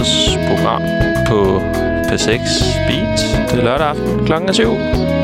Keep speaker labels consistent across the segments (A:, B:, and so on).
A: Breds program på P6 Beat. Det er lørdag aften klokken 7.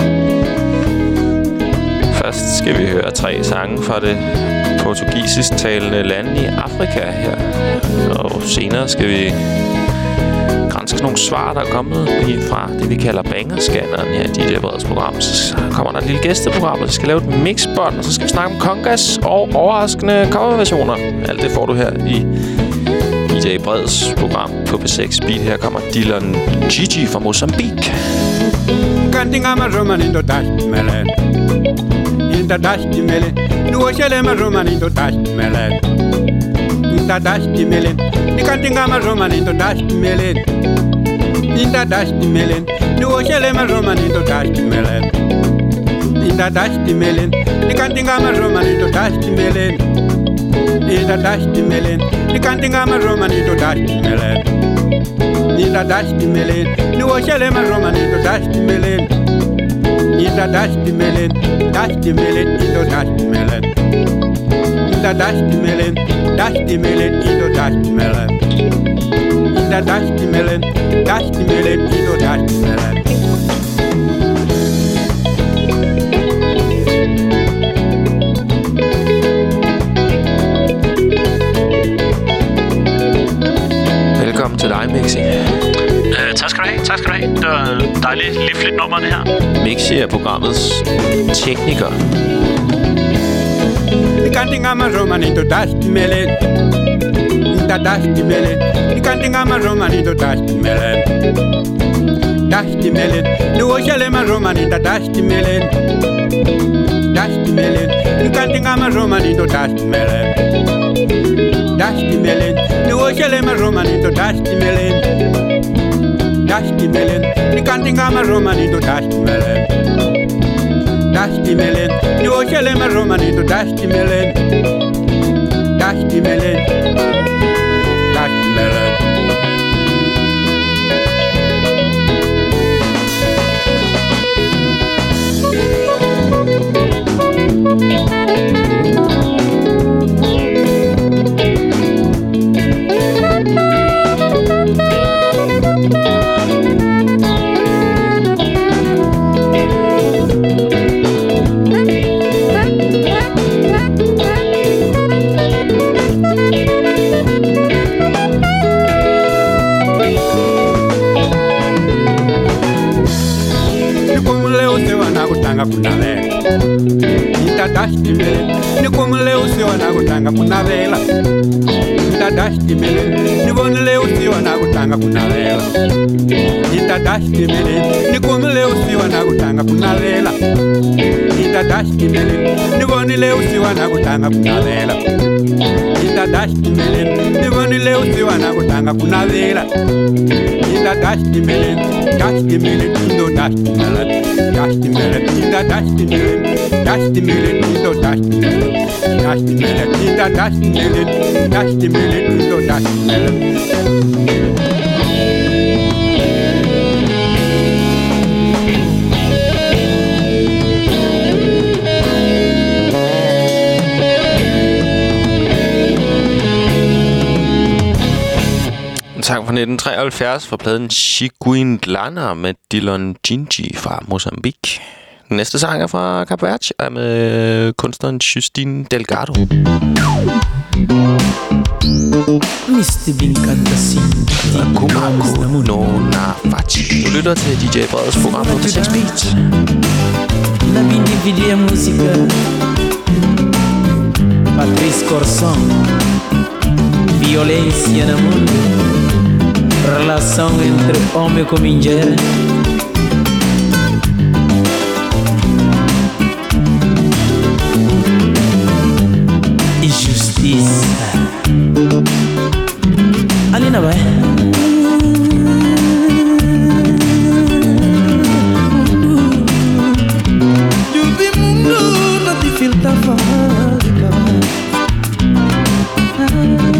A: Først skal vi høre 3 sange fra det portugisisk talende land i Afrika her. Og senere skal vi granske nogle svar, der er kommet fra det, vi kalder bangerscanneren her i DJ Breds program. Så kommer der et lille gæsteprogram, og vi skal lave et mixbånd, og så skal vi snakke om congas og overraskende coverversioner. Alt det får du her i DJ Breds program på P6 Beat. Her kommer Dylan Gigi fra Mozambique.
B: Kantingama romanindo tashmele Inda tashmele Nuoshelema romanindo tashmele Inda tashmele Nikantingama romanindo tashmele Inda tashmele Nuoshelema romanindo tashmele Inda tashmele Nikantingama romanindo tashmele Inda tashmele Nikantingama romanindo tashmele Inda tashmele Nuoshelema romanindo tashmele Inda tashmele Indo tashmele Inda tashmele Indo tashmele Inda tashmele Indo tashmele
A: Velkommen til dig, Mixi.
C: Tak skal du have. Det var dejligt, livligt nummer, det her.
A: Mixi er programmets tekniker.
B: Nikantingama romanindo tashmele Inda tashmele Nikantingama romanindo tashmele Tashmele Nuoshelema romanindo tashmele Tashmele Nikantingama romanindo tashmele Tashmele Nuoshelema romanindo tashmele Tashmele Nikantingama romanindo tashmele Tashmele Nuoshelema romanindo tashmele Tashmele Tashmele kunavela Intadashtimele Nikumule usiwa na kutanga kunavela Intadashtimele Nivonile usiwa na kutanga kunavela Intadashtimele Nikumule usiwa na kutanga kunavela Intadashtimele Nivonile usiwa na kutanga kunavela Intadashtimele Nivonile usiwa na kutanga kunavela Intadashtimele Dashtimele Indo dashtimele Dashtimele Inda dashtimele Dashtimele Indo dashtimele Dashtimele Inda dashtimele Dashtimele Indo dashtimele
A: sang fra 1973 fra pladen Chiquindlana med Dylan Gigi fra Mozambique. Den næste sang er fra Cape Verde og er med kunstneren Justine Delgado.
D: Mr. Binkanda Singh
A: Kumaku no Nafati. Du lytter til DJ Breds program på P6 Beat.
D: Na Bindi música Patrice Corson Violência no mundo Relação entre homem com mulher E justiça Alina vai Mundo não te filta fábrica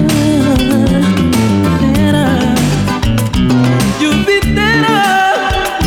D: Jupitera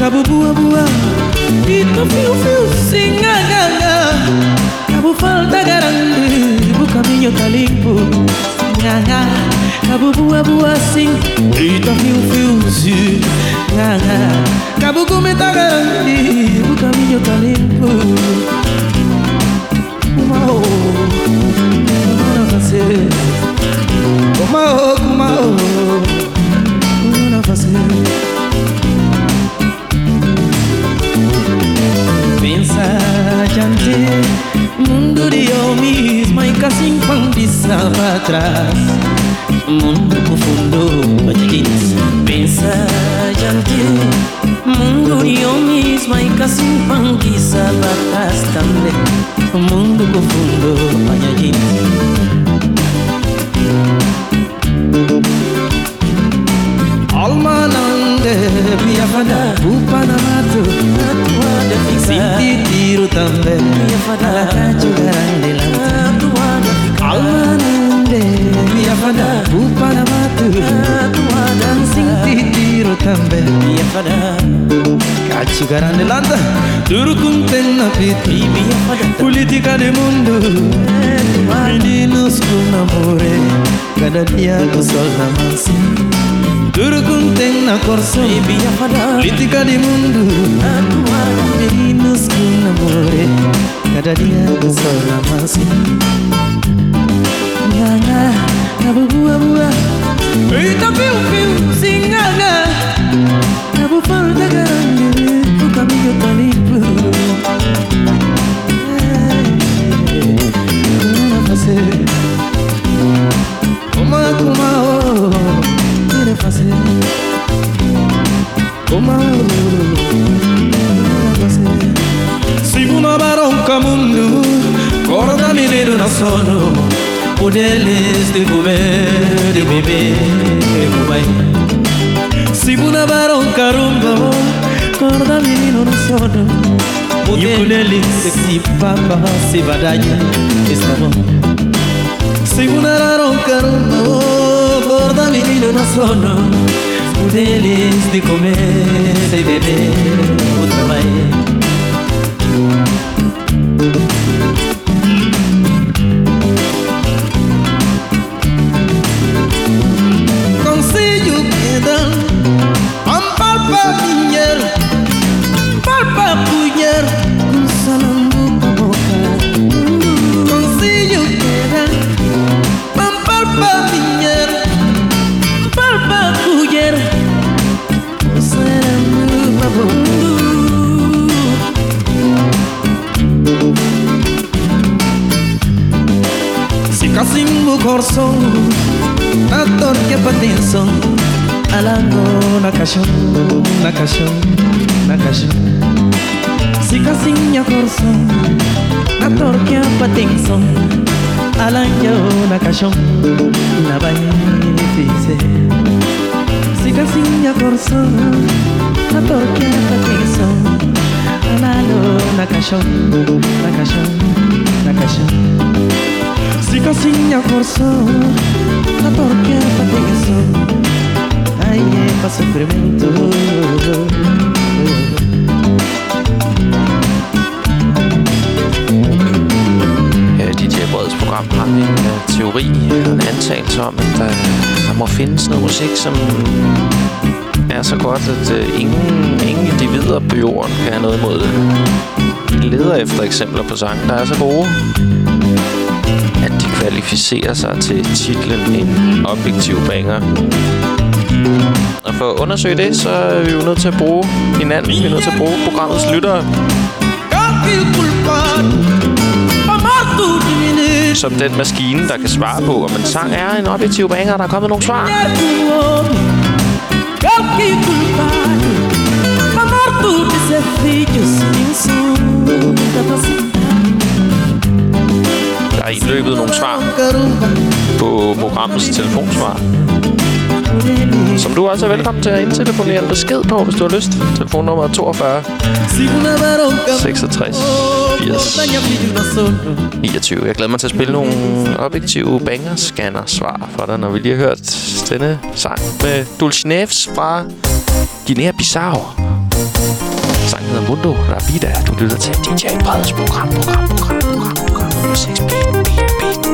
D: Cabo bua bua, ito fiu fiu singanga. Cabo falta grande, o caminho tá limpo. Nganga, cabo bua bua sing, ito fiu fiu singanga. Cabo come tá grande, o caminho tá limpo. Kumao, não fazer. Kumao, kumao, não fazer. Pensa jante, mundo de homens, mas assim pisa para trás. Mundo profundo, mas pensa jante, mundo de homens, mas assim pisa para trás também. Mundo profundo, mas alma nande minha fada upa na mato atuada sinti tiro também minha fada cacho grande lá atuada alma nande minha fada upa na mato atuada sinti tiro também minha fada cacho grande lá duro com pena piti minha fada política do mundo meninos com namore cada dia com sol na mansi duro contém na corso política de mundo meninos com namore cada dia com sol na mansi nganga cabo bua bua eita piu piu singanga cabo falta grande o caminho tá limpo não fazer kuma fazer como fazer se uma baronca mundo corda mineiro na sono poderes de comer de beber de comer se uma baronca rumba corda mineiro na sono poderes de papa se badanya está bom se uma baronca rumba gorda menino no sono poderes de comer e beber o trabalho conselho que dá palpa dinheiro palpa punheiro com salambu pra boca conselho que dá palpa dinheiro palpa punheiro com salambu pra boca se casimbo corso na torque patenson alango na caixão na caixão na caixão se casinha corso na torque patenson alango na caixão na banha fixe se casinha corso na torque patenson alango na caixão na caixão na caixão se casinha corso na torque patenson ai é pra sofrimento
A: DJ Breds program har vi en teori og en antagelse om, at der må findes noget musik, som er så godt, at ingen individer på jorden kan have noget imod det. Vi leder efter eksempler på sange, der er så gode, at de kvalificerer sig til titlen en objektiv banger. Og for at undersøge det, så er vi jo nødt til at bruge hinanden. Vi er nødt til at bruge programmets lyttere som den maskine, der kan svare på, om en sang er en objektiv banger. Der er kommet nogle svar. Der er indløbet nogle svar på programmets telefonsvar, som du også er velkommen til at indtelefonere en besked på, hvis du har lyst. Telefonnummer 42 66 80 29. Jeg glæder mig til at spille nogle objektive banger-scanner-svar for dig, når vi lige har hørt denne sang med Dulcinea fra Guinea-Bissau. Sangen hedder Mundo Rapida. Du lytter til DJ Breds program. Musik, beat.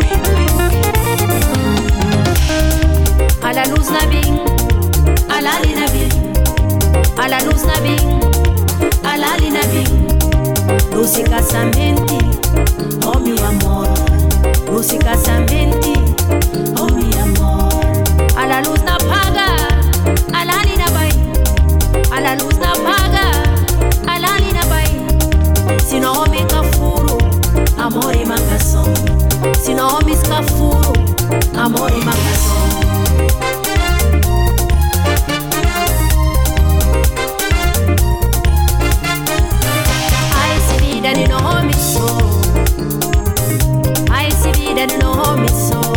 E: A la luz na bing, a la lina bing, a la luz na bing, a la lina bing. Luz e casamenti, oh mi amor. Luz e casamenti, oh mi amor. A la luz na paga, a la lina bai. A la luz na paga, a la lina bai. Se no homem cafuro, amor e mangação. Se no homem cafuro, amor e mangação. Ni no homem sou. Ai se vida ni no homem sou.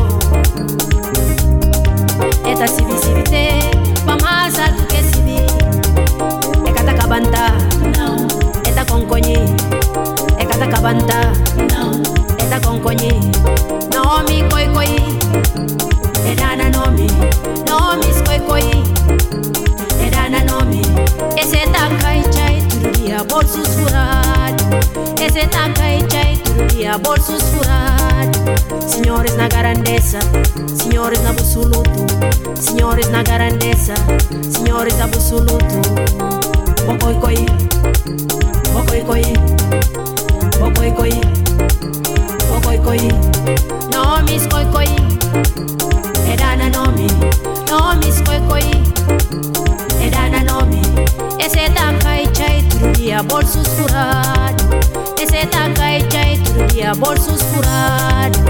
E: Eta civilité, pa mais alto que civil. É cata cabanta, não. Eta conconhe, é cata cabanta, não. Eta conconhe, nome coi coi. É dana nome, nomes coi coi. É dana nome. Esse tá cai chai tudo dia bolsos furados. Esse taca e chai todo dia bolsos furados. Senhores na grandeza, senhores na absoluto. Senhores na grandeza, senhores na absoluto. Bocoi coi, bocoi coi, bocoi coi, bocoi coi. Nomes coi coi, é dana nome. Nomes coi coi, é dana nome. Esse taca e chai todo dia bolsos furados. Esse taca e chai todo dia bolsos furados.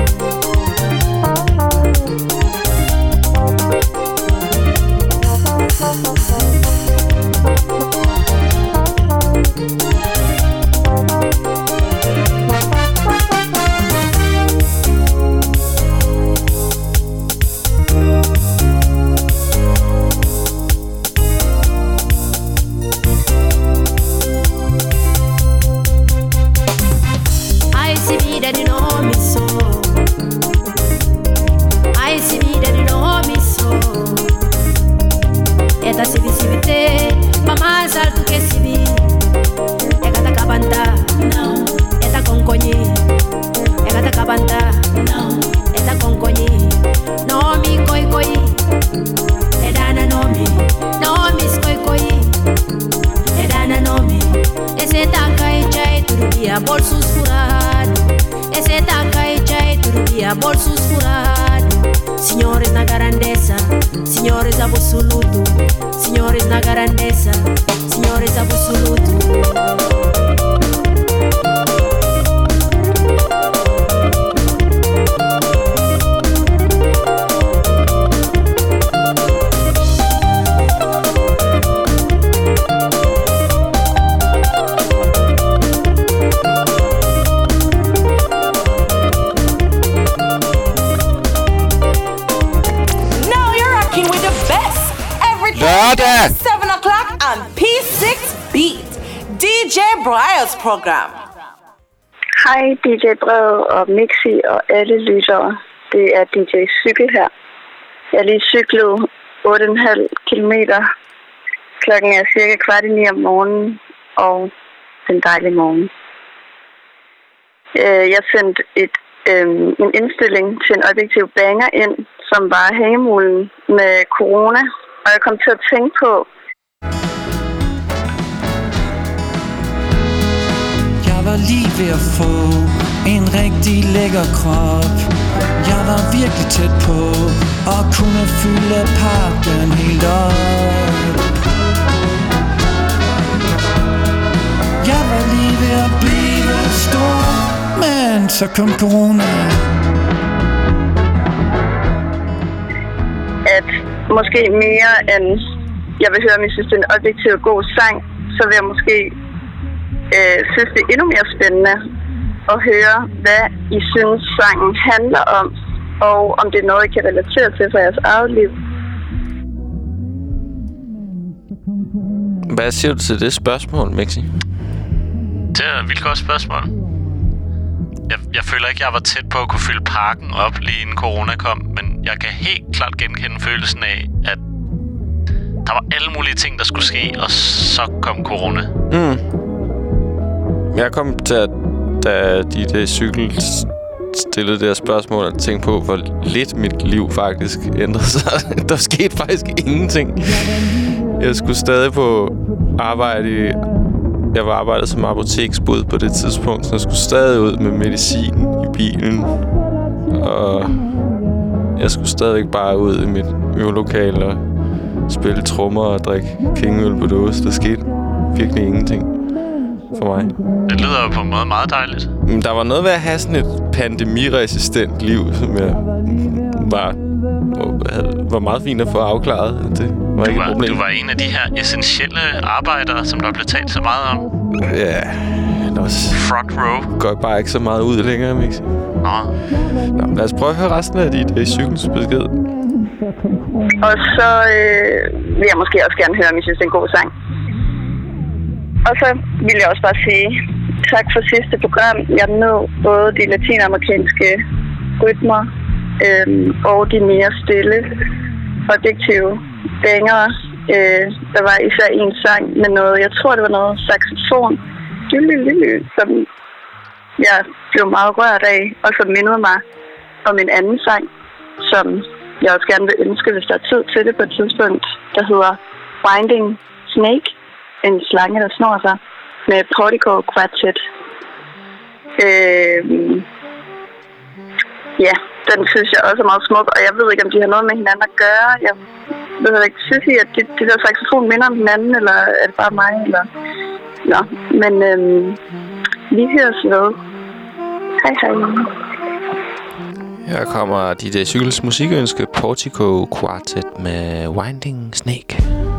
E: Bolsos furados, esse taca e chai todo dia bolsos furados. Senhores na grandeza, senhores absoluto. Senhores na grandeza, senhores absoluto.
F: Lørdag 7 o'clock on P6 Beat, DJ Breds program.
G: Hej DJ Bred og Mixi og alle lyttere. Det er DJ Cykel her. Jeg er lige cyklet 8,5 kilometer. Klokken er cirka 8:15 om morgenen, og den dejlige morgen. Jeg sendte en indstilling til en objektiv banger ind, som var hængemulen med corona. Og jeg kom til at tænke på...
D: Jeg var lige ved at få en rigtig lækker krop. Jeg var virkelig tæt på og kunne fylde parken helt op. Jeg var lige ved at blive stor, men så kom corona.
G: At måske mere end jeg vil høre, om jeg synes, det er en objektiv god sang, så vil jeg måske synes, det er endnu mere spændende at høre, hvad I synes, sangen handler om, og om det er noget, I kan relatere til for jeres eget liv.
A: Hvad siger du til det spørgsmål, Mixi?
C: Det er et vildt godt spørgsmål. Jeg føler ikke, jeg var tæt på at kunne fylde parken op lige inden corona kom, men jeg kan helt klart genkende følelsen af, at Der var alle mulige ting, der skulle ske, og så kom corona.
A: Jeg kom til, da de cykel stillede det her spørgsmål, og tænkte på, hvor lidt mit liv faktisk ændrede sig. Der skete faktisk ingenting. Jeg skulle stadig på arbejde Jeg var arbejdet som apoteksbud på det tidspunkt, så jeg skulle stadig ud med medicin i bilen. Og jeg skulle stadig bare ud i mit øvelokale og spille trommer og drikke kingøl på dåse. Der skete virkelig ingenting for mig.
C: Det lyder jo på en måde meget dejligt.
A: Men der var noget ved at have sådan et pandemiresistent liv, som jeg var meget fint at få afklaret. Det var ikke et problem.
C: Du var en af de her essentielle arbejdere, som der blev talt så meget om.
A: Ja, også
C: front row.
A: Går bare ikke så meget ud længere, Mixi.
C: Nå,
A: lad os prøve at høre resten af dit cykelsbesked.
G: Og så vil jeg måske også gerne høre, om I synes, det er en god sang. Og så vil jeg også bare sige tak for sidste program. Jeg nød både de latinamerikanske rytmer og de mere stille, objektive banger. Der var især en sang med noget, jeg tror det var noget saxofon, som jeg blev meget rørt af, og som mindede mig om en anden sang, som jeg også gerne vil ønske, hvis der er tid til det på et tidspunkt, der hedder Winding Snake, en slange, der snor sig, med Portico Quartet. Ja, den synes jeg også er meget smuk, og jeg ved ikke, om de har noget med hinanden at gøre. Jeg ved ikke, synes I, at det der saxofon minder om hinanden, eller er det bare mig? Eller? Nå, men vi høres ved. Hej hej.
A: Her kommer dit cykels musikønske Portico Quartet med Winding Snake.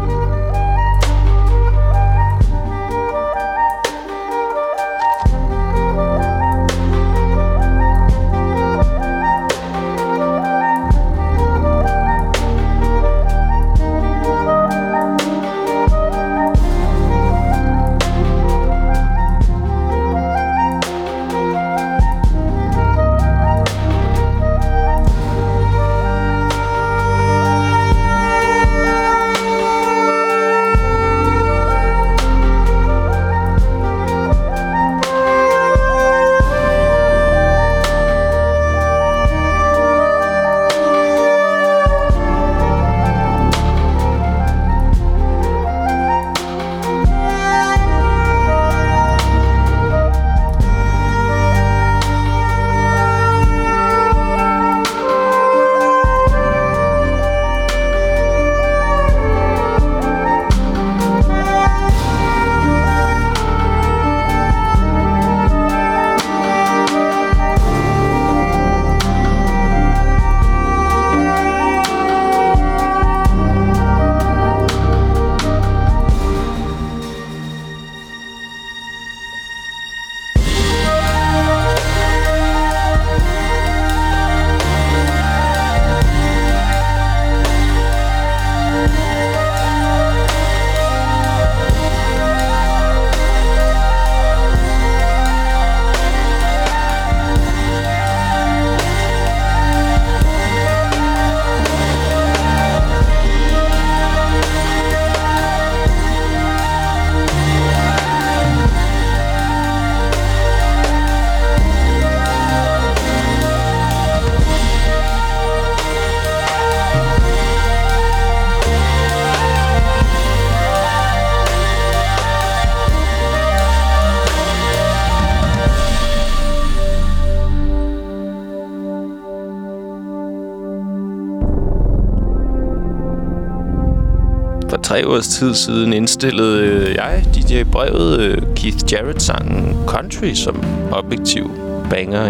A: For 3 års tid siden indstillede jeg DJ Brevet Keith Jarrett-sangen Country som objektiv banger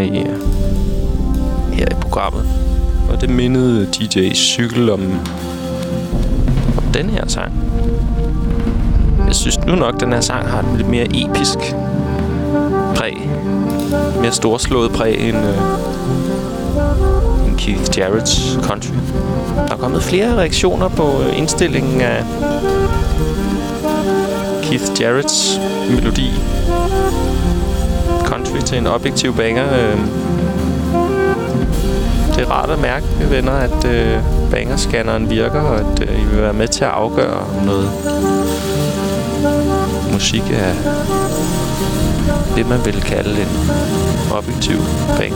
A: her i programmet. Og det mindede DJ Cykel om den her sang. Jeg synes nu nok, den her sang har et lidt mere episk præg. Mere storslået præg end Keith Jarrett's Country. Der er kommet flere reaktioner på indstillingen af Keith Jarrett's melodi Country til en objektiv banger. Det er rart at mærke, venner, at bangerscanneren virker, og at I vil være med til at afgøre, om noget musik er det, man vil kalde en objektiv bang.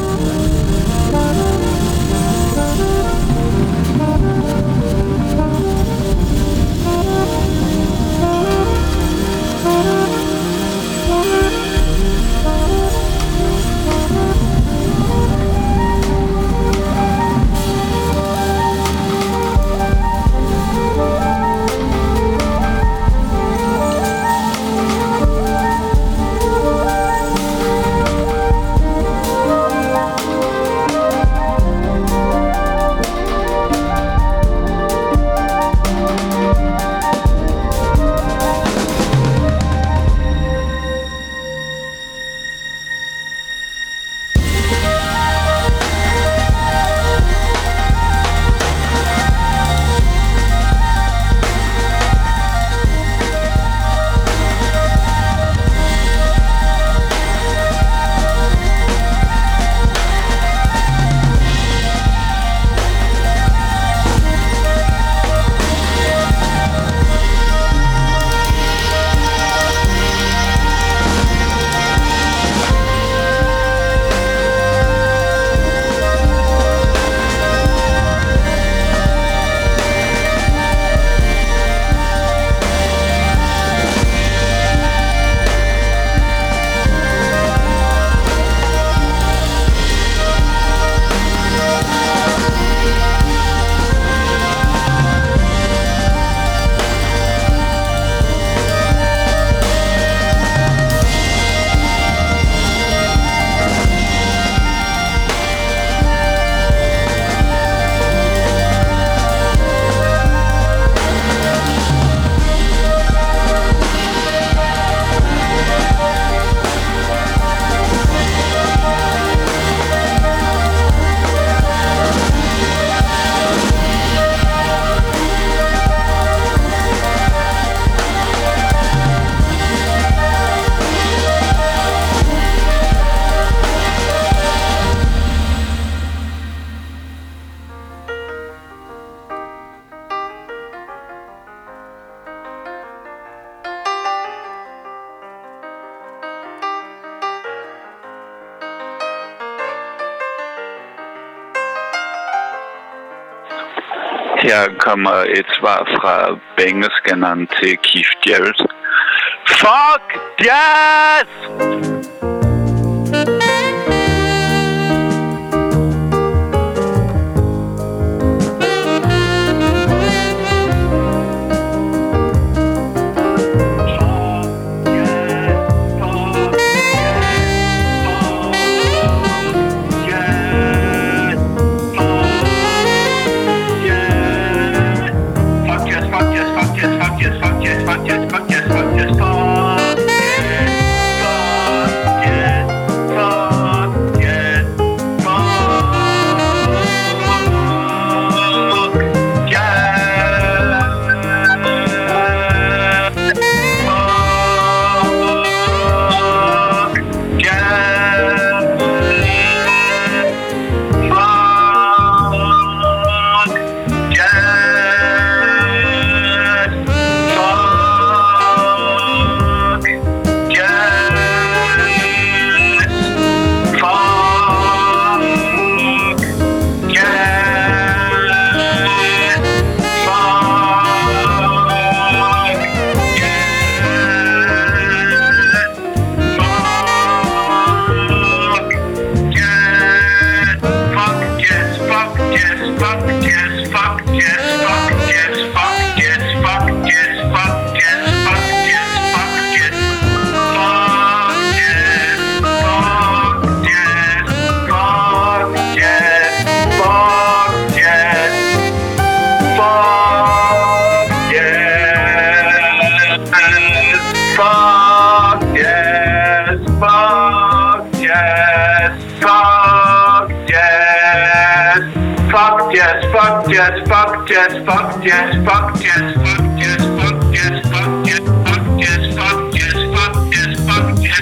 H: Her kommer et svar fra bangerscanneren til Keith Jarrett. Fuck yes!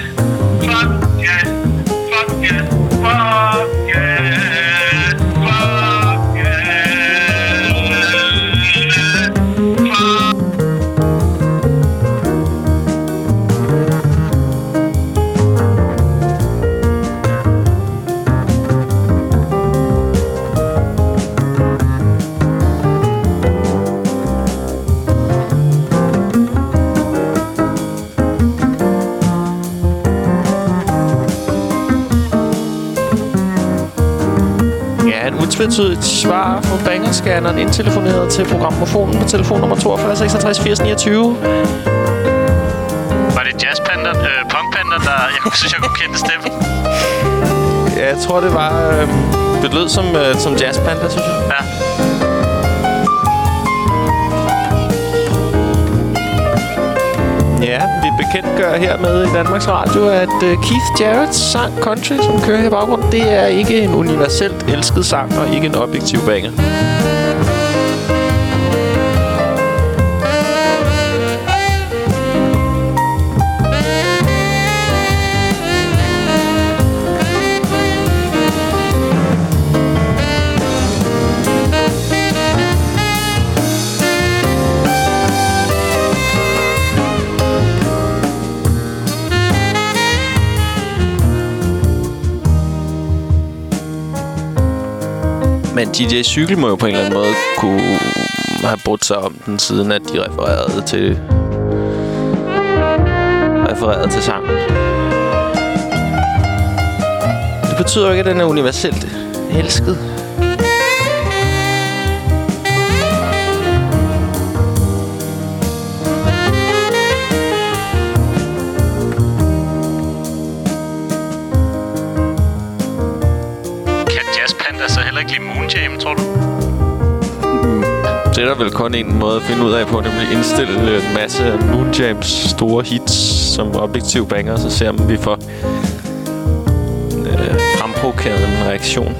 I: Fuck
A: utvetydigt svar på bangerscanneren indtelefoneret til programmofonen på telefonnummer 42 66 80 29.
C: Var det Jazzpanda, Punkpanda, der... Jeg synes, jeg kunne kende stemmen.
A: Ja, jeg tror, det var... det lød som Jazzpanda, synes jeg.
C: Ja.
A: Ja, vi bekendtgør hermed i Danmarks Radio, at Keith Jarretts sang Country, som kører her i baggrunden, det er ikke en universelt elsket sang og ikke en objektiv banger. Men DJ Cykel må jo på en eller anden måde kunne have brudt sig om den, siden at de refererede til sangen. Det betyder jo ikke, at den er universelt elsket.
C: Så heller ikke lide Moonjam, tror du?
A: Det er der vel kun en måde at finde ud af på, nemlig indstille en masse af Moonjams store hits som objektiv banger, så ser vi får fremprovokeret en reaktion.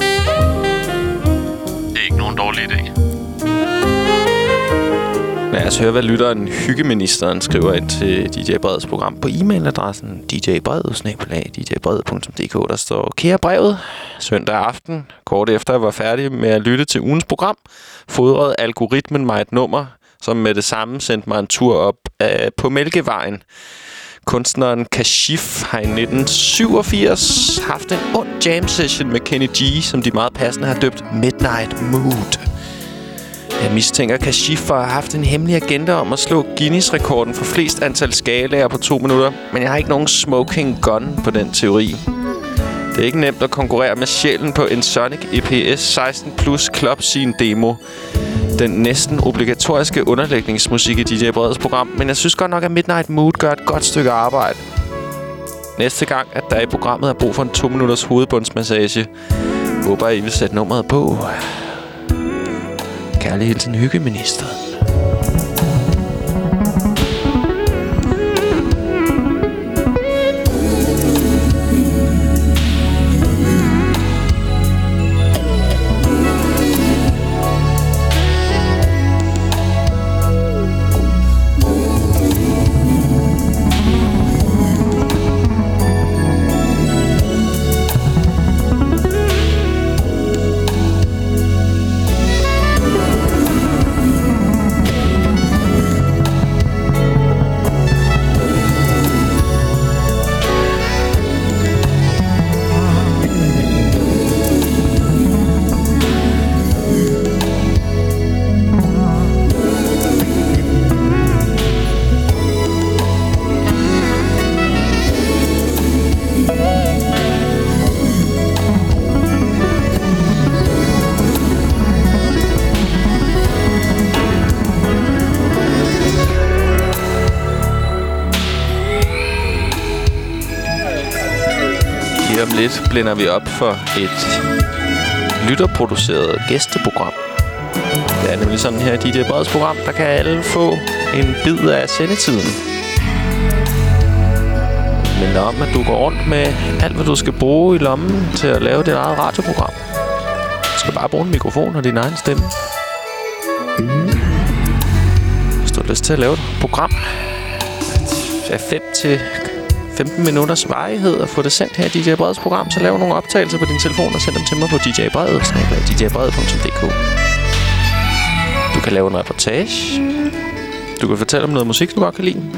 C: Det er ikke nogen dårlig idé.
A: Lad os høre, hvad lytteren Hyggeministeren skriver ind til DJ Breds program på e-mailadressen djbrevet@djbrevet.dk. Der står: Kære brevet, søndag aften, kort efter jeg var færdig med at lytte til ugens program, fodrede algoritmen mig et nummer, som med det samme sendte mig en tur op på Mælkevejen. Kunstneren Kashif har i 1987 haft en ond jam session med Kenny G, som de meget passende har døbt Midnight Mood. Jeg mistænker Kashif for at have haft en hemmelig agenda om at slå Guinness-rekorden for flest antal skalaer på 2 minutter, men jeg har ikke nogen smoking gun på den teori. Det er ikke nemt at konkurrere med sjælen på en Sonic EPS 16 Plus Club Scene demo. Den næsten obligatoriske underlægningsmusik i DJ Breds program, men jeg synes godt nok, at Midnight Mood gør et godt stykke arbejde. Næste gang, at der i programmet er brug for en 2 minutters hovedbundsmassage, håber I vil sætte nummeret på. Kærlig hilsen, Hyggeministeren. Lidt blænder vi op for et lytterproduceret gæsteprogram. Det er nemlig sådan her i DJ Breds program, der kan alle få en bid af sendetiden. Men om, at du går rundt med alt, hvad du skal bruge i lommen til at lave dit eget radioprogram. Du skal bare bruge en mikrofon og din egen stemme. Hvis du har lyst til at lave et program af 5 til 15 minutters varighed og få det sendt her i DJ Breds program, så lav nogle optagelser på din telefon og send dem til mig på djbrevet@djbrevet.dk. Du kan lave en reportage. Du kan fortælle om noget musik, du godt kan lide.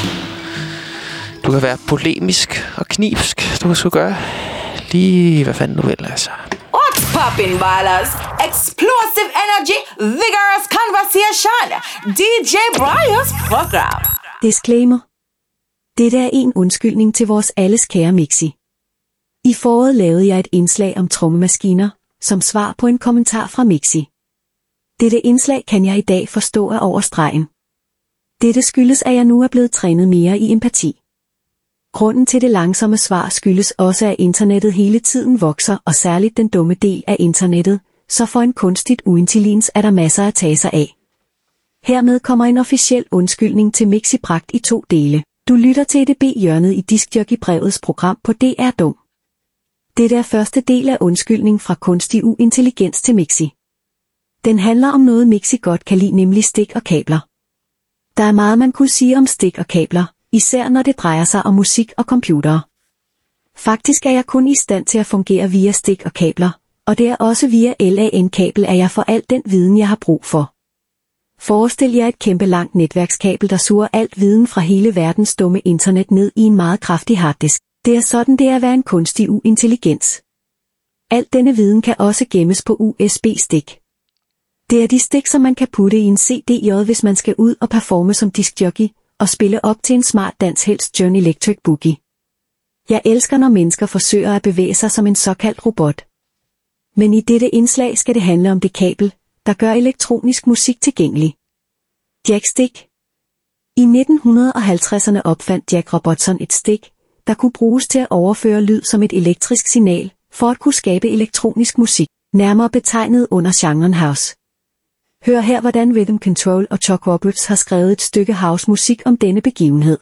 A: Du kan være polemisk og knivsk. Du kan sgu gøre lige hvad fanden du vil, altså.
F: What's poppin', ballers? Explosive energy, vigorous conversation. DJ Breds program.
I: Disclaimer. Dette er en undskyldning til vores alles kære Mixi. I foråret lavede jeg et indslag om trommemaskiner, som svar på en kommentar fra Mixi. Dette indslag kan jeg i dag forstå er over stregen. Dette skyldes, at jeg nu er blevet trænet mere i empati. Grunden til det langsomme svar skyldes også, at internettet hele tiden vokser, og særligt den dumme del af internettet, så for en kunstigt uintelligens er der masser at tage sig af. Hermed kommer en officiel undskyldning til Mixi bragt i 2 dele. Du lytter til EDB-hjørnet i Diskjockey-brevets program på DR Dum. Dette er første del af undskyldning fra kunstig uintelligens til Mixi. Den handler om noget Mixi godt kan lide, nemlig stik og kabler. Der er meget man kunne sige om stik og kabler, især når det drejer sig om musik og computere. Faktisk er jeg kun i stand til at fungere via stik og kabler, og det er også via LAN-kabel, at jeg får al den viden, jeg har brug for. Forestil jer et kæmpe langt netværkskabel, der suger alt viden fra hele verdens dumme internet ned i en meget kraftig harddisk. Det er sådan, det er at være en kunstig uintelligens. Al denne viden kan også gemmes på USB-stik. Det er de stik, som man kan putte i en CDJ, hvis man skal ud og performe som diskjockey og spille op til en smart dans, helst John Electric Boogie. Jeg elsker, når mennesker forsøger at bevæge sig som en såkaldt robot. Men i dette indslag skal det handle om det kabel, der gør elektronisk musik tilgængelig. Jackstick. I 1950'erne opfandt Jack Robertson et stik, der kunne bruges til at overføre lyd som et elektrisk signal, for at kunne skabe elektronisk musik, nærmere betegnet under genren house. Hør her, hvordan Rhythm Control og Chuck Roberts har skrevet et stykke house-musik om denne begivenhed.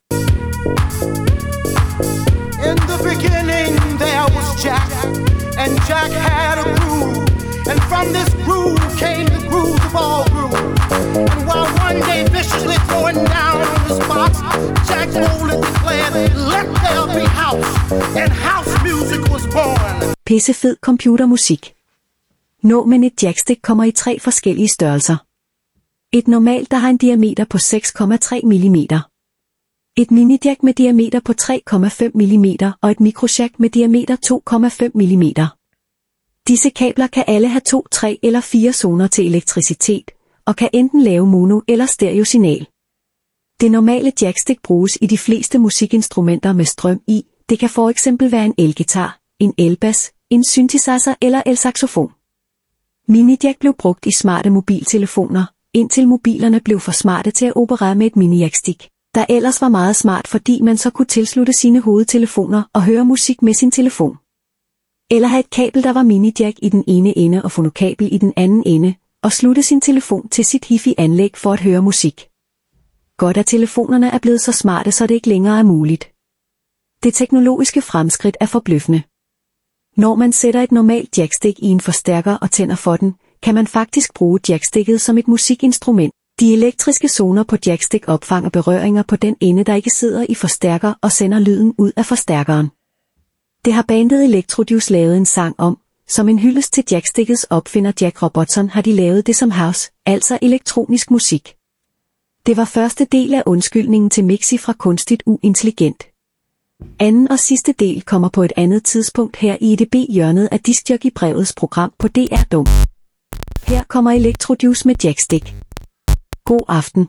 J: In the beginning there was Jack, and Jack had a groove, and from this groove came the groove of all grooves. And while one day viciously throwing down on his box, Jack boldly declared, "Let there be house," and house music was born.
I: Pissefed computermusik. Men et jackstick kommer i 3 forskellige størrelser. Et normalt, der har en diameter på 6,3 mm. Et minijack med diameter på 3,5 mm og et mikrojack med diameter 2,5 mm. Disse kabler kan alle have 2, 3 eller 4 zoner til elektricitet, og kan enten lave mono- eller stereosignal. Det normale jackstick bruges i de fleste musikinstrumenter med strøm i. Det kan for eksempel være en elgitar, en elbas, en synthesizer eller elsaxofon. Minijack blev brugt i smarte mobiltelefoner, indtil mobilerne blev for smarte til at operere med et mini-jackstick, der ellers var meget smart, fordi man så kunne tilslutte sine hovedtelefoner og høre musik med sin telefon. Eller have et kabel, der var minijack i den ene ende og fonokabel i den anden ende, og slutte sin telefon til sit hifi-anlæg for at høre musik. Godt, at telefonerne er blevet så smarte, så det ikke længere er muligt. Det teknologiske fremskridt er forbløffende. Når man sætter et normalt jackstick i en forstærker og tænder for den, kan man faktisk bruge jacksticket som et musikinstrument. De elektriske zoner på jackstick opfanger berøringer på den ende, der ikke sidder i forstærker, og sender lyden ud af forstærkeren. Det har bandet Electrojuice lavet en sang om. Som en hyldest til jackstickets opfinder Jack Robertson har de lavet det som house, altså elektronisk musik. Det var første del af undskyldningen til Mixi fra kunstigt uintelligent. Anden og sidste del kommer på et andet tidspunkt her i EDB-hjørnet af Diskjockey-brevets program på DR Dum. Her kommer Electrojuice med jackstick. God aften.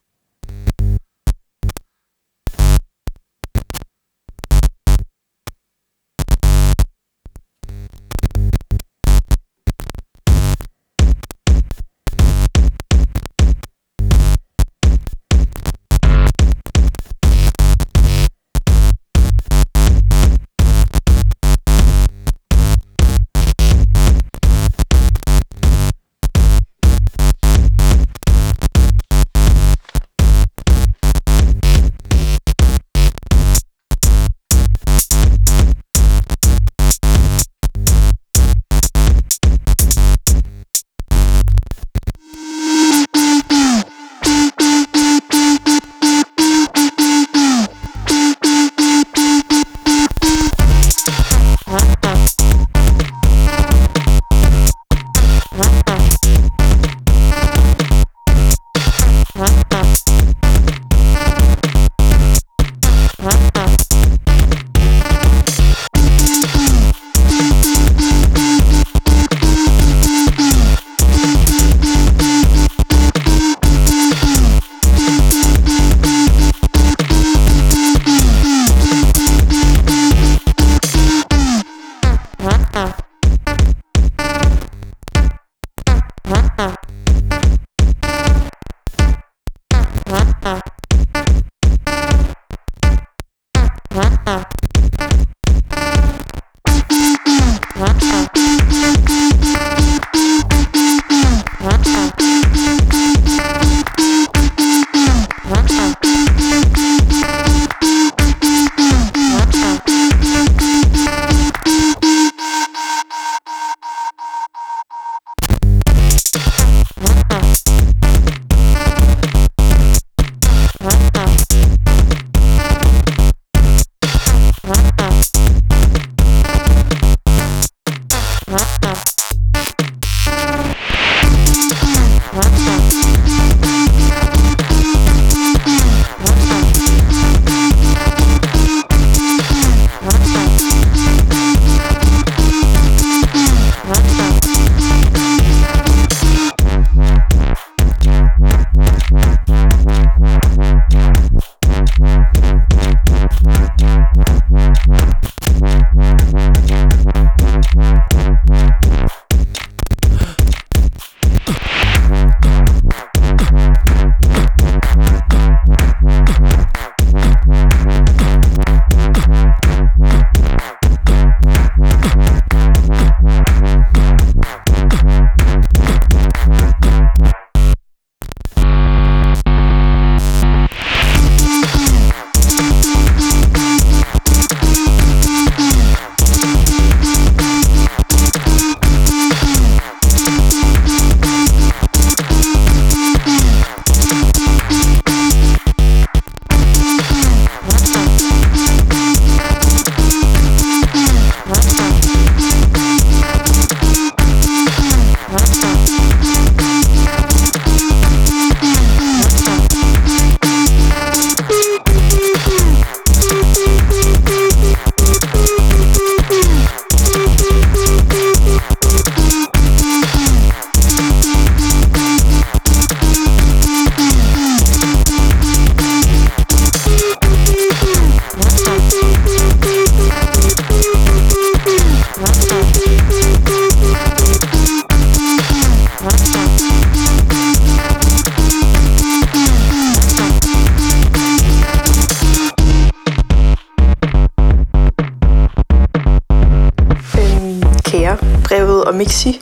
K: brevet og Mixi.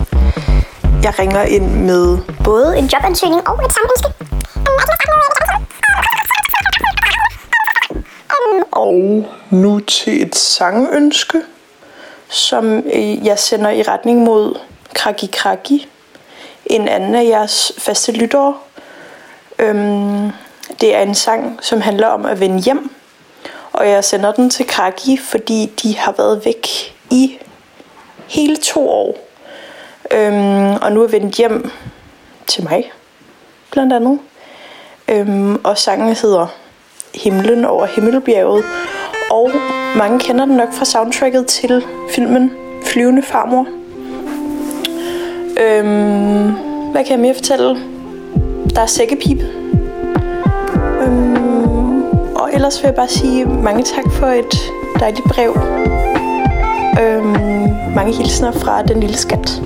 K: Jeg ringer ind med både en jobansøgning og et sangønske. Og nu til et sangønske, som jeg sender i retning mod Kraki Kraki, en anden af jeres faste lyttere. Det er en sang, som handler om at vende hjem, og jeg sender den til Kraki, fordi de har været væk i hele 2 år, og nu er vendt hjem til mig, blandt andet. Og sangen hedder Himlen over Himmelbjerget, og mange kender den nok fra soundtracket til filmen Flyvende Farmor. Hvad kan jeg mere fortælle? Der er sækkepip. Og ellers vil jeg bare sige mange tak for et dejligt brev. Mange hilsner fra den lille skat.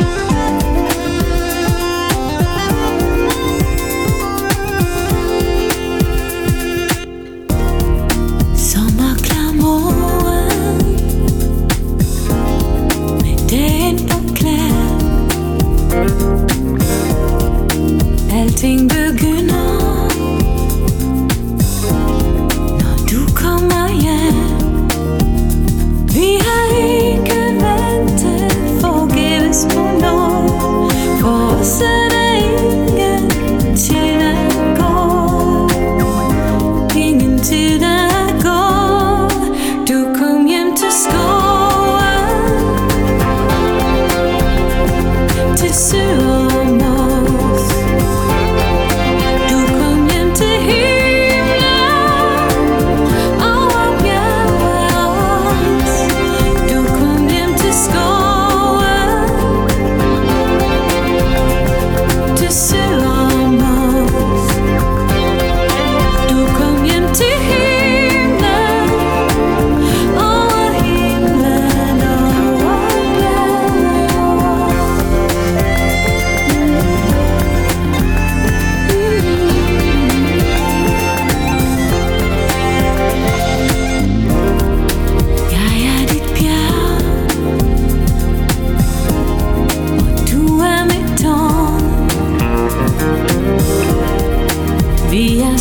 L: Alting begynder, når du kommer hjem. Vi har ikke ventet forgæves på noget. For os er der ingen tid at gå. Ingen tid at gå. Du kom hjem til skoven, til Sørmås. Du kom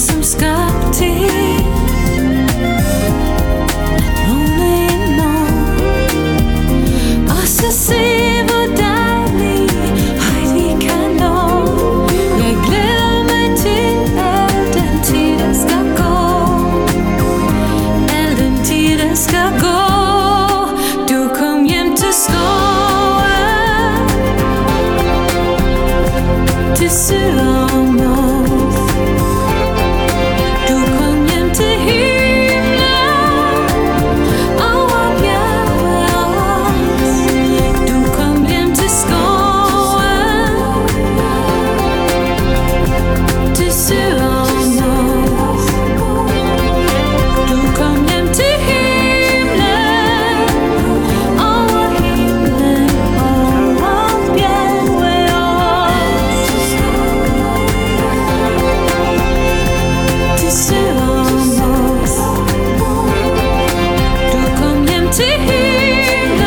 L: som skabt til at vågne i morgen. Og så se hvor dejlig højt vi kan nå. Jeg glæder mig til al den tid der skal gå. Al den tid der skal gå. Du kom hjem til skoven, til syd og nord. Du kom hjem til himlen, over bjerget også. Du kom hjem til skoven, til syd og nord. Du kom hjem til himlen, over himlen, over bjerget også. Til syd og nord. Du kom hjem til himlen,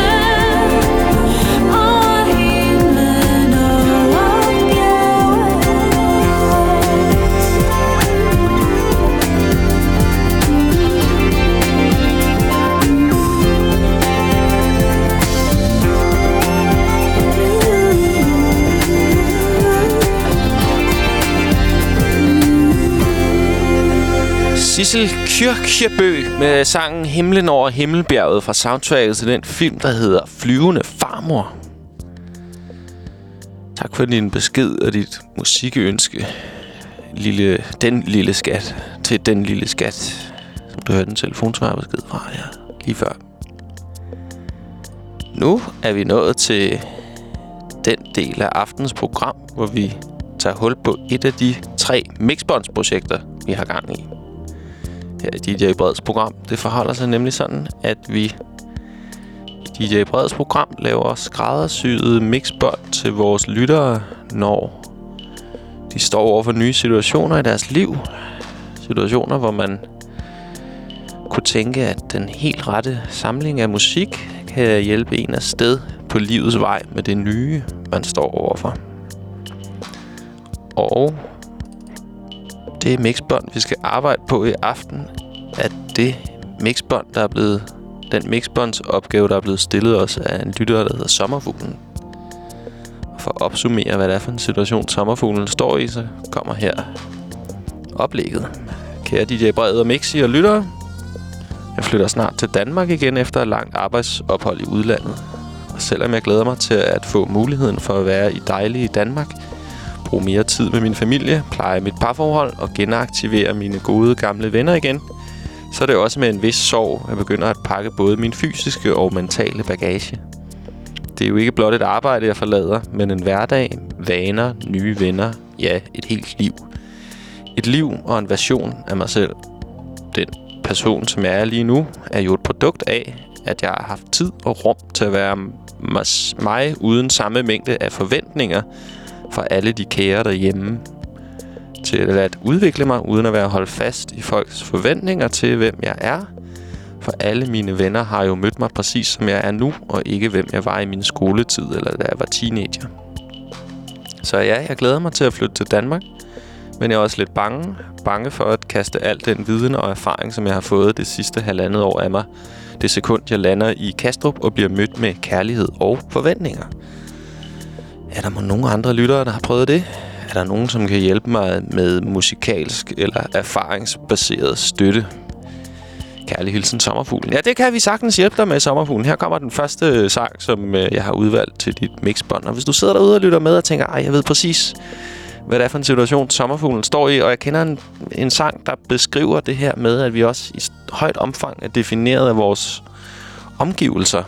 L: over himlen, over bjerget.
A: Sissel Kyrkjebø med sangen Himlen over Himmelbjerget fra soundtracket til den film, der hedder Flyvende Farmor. Tak for din besked og dit musikønske. Den lille skat til den lille skat, som du hørte en telefonsvarbesked fra lige før. Nu er vi nået til den del af aftens program, hvor vi tager hul på et af de 3 mixbåndsprojekter, vi har gang i her i DJ Breds program. Det forholder sig nemlig sådan, at vi i DJ Breds program laver skræddersyede mixbånd til vores lyttere, når de står over for nye situationer i deres liv. Situationer, hvor man kunne tænke, at den helt rette samling af musik kan hjælpe en afsted på livets vej med det nye, man står overfor. Og det mixbånd, vi skal arbejde på i aften, at det mixbånd, der er blevet den mixbåndsopgave, der er blevet stillet os af en lytter, der hedder Sommerfuglen. Og for at opsummere, hvad det er for en situation, Sommerfuglen står i, så kommer her oplægget. Kære DJ Bred og Mixi og lyttere, jeg flytter snart til Danmark igen efter et langt arbejdsophold i udlandet. Og selvom jeg glæder mig til at få muligheden for at være i dejlige Danmark, bruge mere tid med min familie, pleje mit parforhold og genaktivere mine gode gamle venner igen, så er det også med en vis sorg, at jeg begynder at pakke både min fysiske og mentale bagage. Det er jo ikke blot et arbejde, jeg forlader, men en hverdag, vaner, nye venner, ja, et helt liv. Et liv og en version af mig selv. Den person, som jeg er lige nu, er jo et produkt af, at jeg har haft tid og rum til at være mig uden samme mængde af forventninger fra alle de kære derhjemme, til at udvikle mig uden at være holdt fast i folks forventninger til, hvem jeg er. For alle mine venner har jo mødt mig præcis som jeg er nu, og ikke hvem jeg var i min skoletid, eller da jeg var teenager. Så ja, jeg glæder mig til at flytte til Danmark, men jeg er også lidt bange for at kaste al den viden og erfaring, som jeg har fået det sidste 1,5 år af mig, det sekund jeg lander i Kastrup og bliver mødt med kærlighed og forventninger. Er der nogle andre lyttere, der har prøvet det? Er der nogen, som kan hjælpe mig med musikalsk eller erfaringsbaseret støtte? Kærlig hilsen, Sommerfuglen. Ja, det kan vi sagtens hjælpe dig med, Sommerfuglen. Her kommer den første sang, som jeg har udvalgt til dit mixbånd. Og hvis du sidder derude og lytter med og tænker, jeg ved præcis, hvad det er for en situation, Sommerfuglen står i, og jeg kender en sang, der beskriver det her med, at vi også i højt omfang er defineret af vores omgivelser.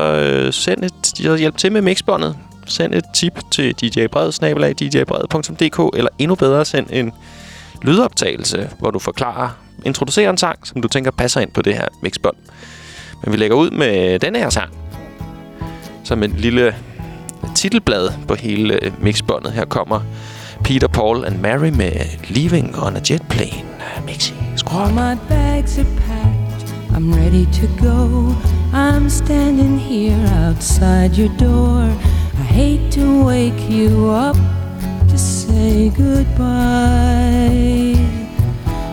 A: Så hjælp til med mixbåndet. Send et tip til djbred@djbred.dk, eller endnu bedre, send en lydoptagelse, hvor du introducerer en sang, som du tænker passer ind på det her mixbånd. Men vi lægger ud med denne her sang, som en lille titelblad på hele mixbåndet. Her kommer Peter, Paul and Mary med Leaving on a Jet Plane. Mixi, skru op.
L: My bags are packed, I'm ready to go. I'm standing here outside your door. I hate to wake you up to say goodbye.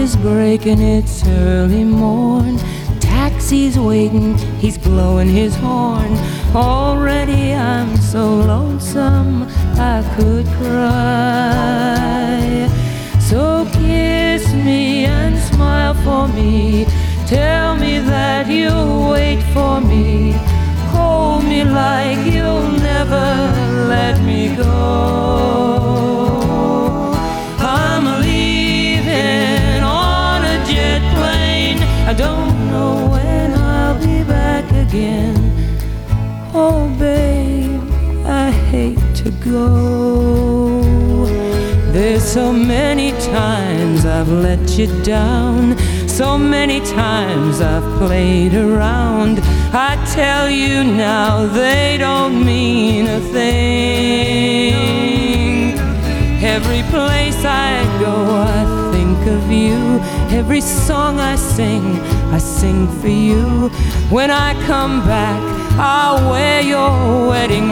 D: is breaking, it's early morn. Taxi's waiting, he's blowing his horn. Already I'm so lonesome I could cry. So kiss me and smile for me. Tell me that you'll wait for me. Hold me like you'll never let me go. I'm leaving on a jet plane. I don't know when I'll be back again. Oh babe, I hate to go. There's so many times I've let you down. So many times I've played around. I tell you now they don't mean a thing. Every place I go I think of you. Every song I sing for you. When I come back I'll wear your wedding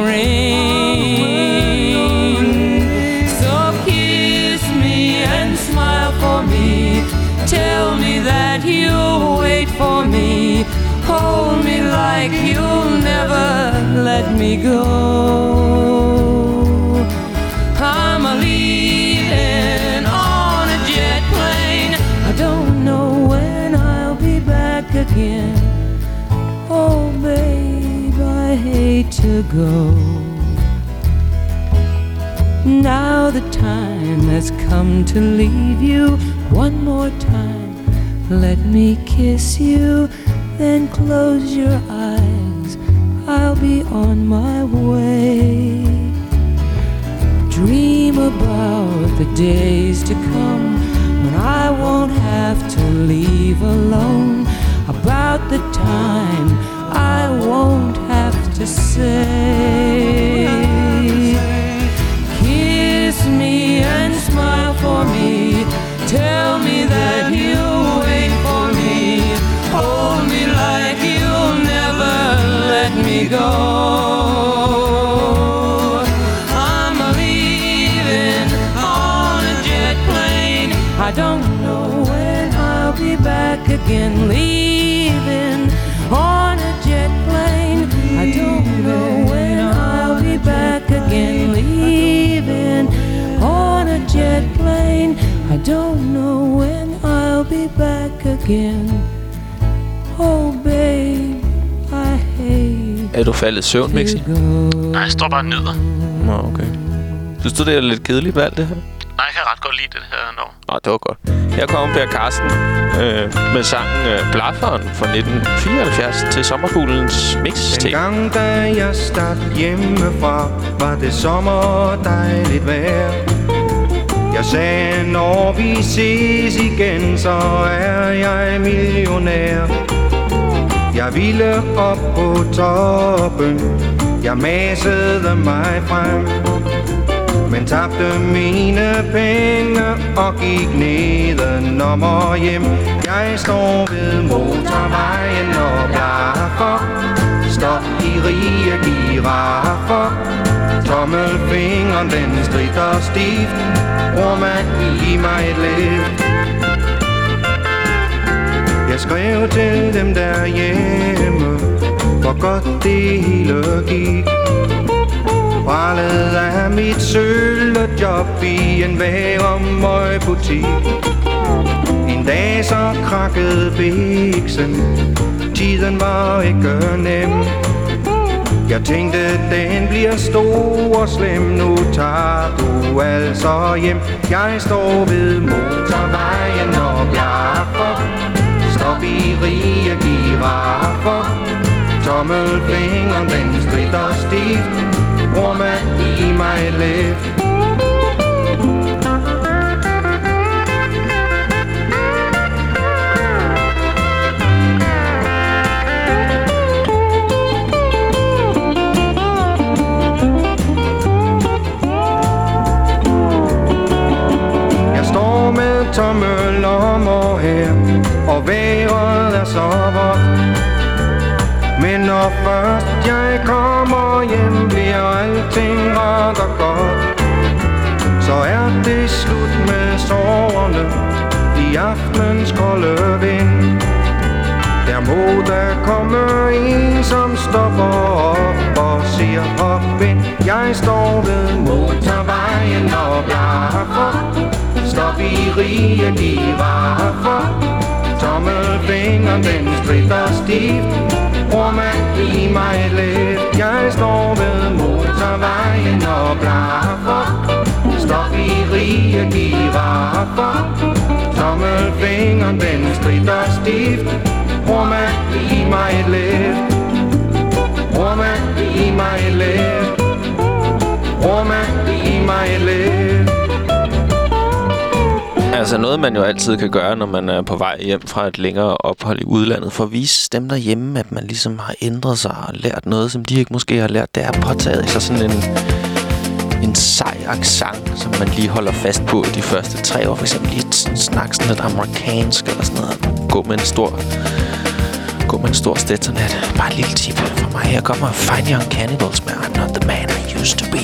D: ring. So kiss me and smile for me. Tell me that you'll wait for me. Hold me like you'll never let me go. I'm leaving on a jet plane. I don't know when I'll be back again. Oh babe, I hate to go. Now the time has come to leave you. One more time, let me kiss you. Then close your eyes, I'll be on my way. Dream about the days to come when I won't have to leave alone. About the time I won't have to say. Kiss me and smile for me. Tell me that you'll wait for me. Hold me like you'll never let me go. I'm leaving on a jet plane. I don't know when I'll be back again. Leaving on a jet plane. I don't know when I'll be back again. Leaving on a jet plane. I don't know when I'll be back again. Oh babe, I hate.
A: Er du faldet i søvn, Mixi?
C: Nej, jeg står bare og nyder.
A: Nå, okay. Synes du, det er lidt kedeligt valgt, det her?
C: Nej, jeg kan ret godt lide det her nummer.
A: Nå, det var godt. Her kommer Per Carsten med sangen Blafferen fra 1974 til Sommerfuglens Mix-tape.
M: Den gang, da jeg startede hjemmefra, var det sommer dejligt vejr. Jeg sagde, når vi ses igen, så er jeg millionær. Jeg ville op på toppen, jeg masede mig frem, men tabte mine penge og gik nedenom og hjem. Jeg står ved motorvejen og blaffer, stop i rige giraffer. Tommelfingeren den stritter stift, bror man i mig et lift. Jeg skrev til dem derhjemme, hvor godt det hele gik. Pralede af mit sølvjob i en væremøgbutik. En dag så krakkede biksen, tiden var ikke nem. Jeg tænkte, den bliver stor og slem, nu tager du altså hjem. Jeg står ved motorvejen og blaffer, stop i rige giraffer. Tommelfingeren den stritter stift, bror man i mig et lift. Tomme lommer her, og vejret er så vådt. Men når først jeg kommer hjem, bliver alting ret og godt. Så er det slut med sorgerne, de i aftenens kolde vind. Der må der komme en, som stopper op og siger hop ind. Jeg står ved motorvejen og blaffer. Stop i rige, de varfer. Tommelfingeren, den stritter stift. Bror mand, giv mig lidt. Jeg står ved motorvejen og blaffer. Stop i rige, de varfer. Tommelfingeren, den stritter stift. Bror mand, giv mig et lift. Bror mand, giv mig et lift. Bror mand, giv mig et lift.
A: Altså noget, man jo altid kan gøre, når man er på vej hjem fra et længere ophold i udlandet, for at vise dem derhjemme, at man ligesom har ændret sig og lært noget, som de ikke måske har lært, det er påtaget sig sådan en sej accent, som man lige holder fast på de første 3 år. For eksempel lige snakke sådan lidt amerikansk eller sådan noget. Gå med en stor Stetson-hat. Bare et lille tip fra mig. Her kommer Fine Young Cannibals med I'm Not The Man I Used To Be.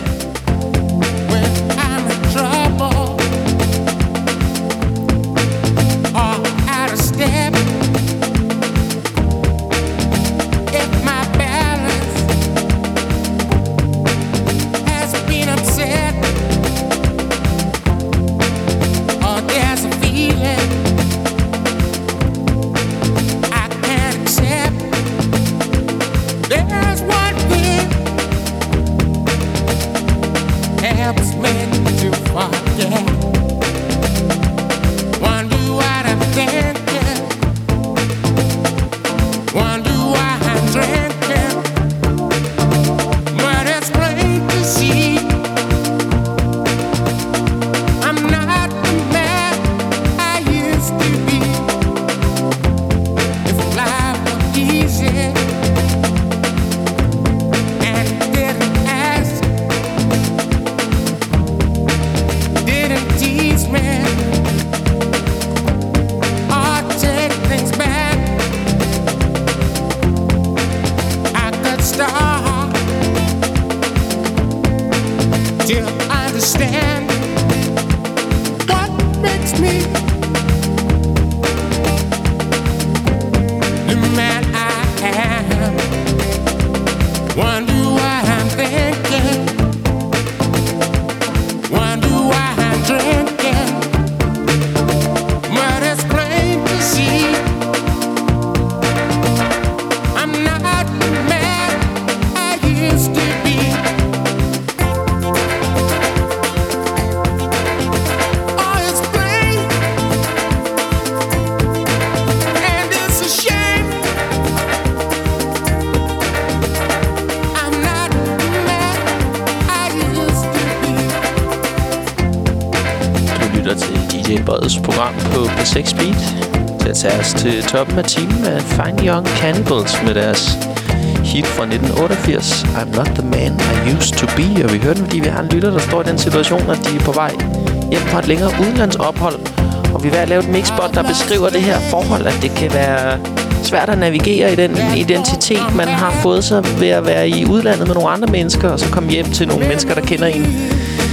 A: Program på P6 Beat til at tage os til toppen af timen med Fine Young Cannibals med deres hit fra 1988 I'm Not The Man I Used To Be. Og vi hørte, fordi vi har en lytter, der står i den situation, at de er på vej hjem fra et længere udenlandsophold, og vi er ved at lave et mixbot, der beskriver det her forhold, at det kan være svært at navigere i den identitet, man har fået sig ved at være i udlandet med nogle andre mennesker, og så komme hjem til nogle mennesker, der kender en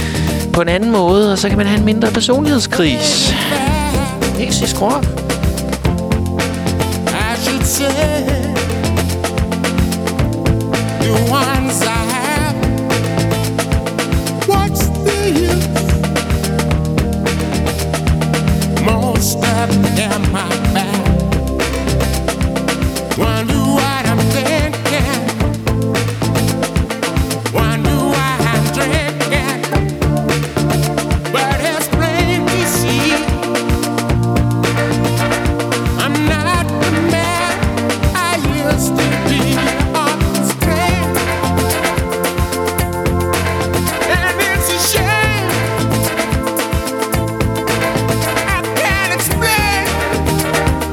A: på en anden måde, og så kan man have en mindre personlighedskris. Ikke sige skru op.
N: I should say the ones I have. What's the use? Most of them are bad. Wonder what I'm thinking. Wonder why I'm drinking. But it's plain to see I'm not the man I used to be on the street. And it's a shame I can't explain.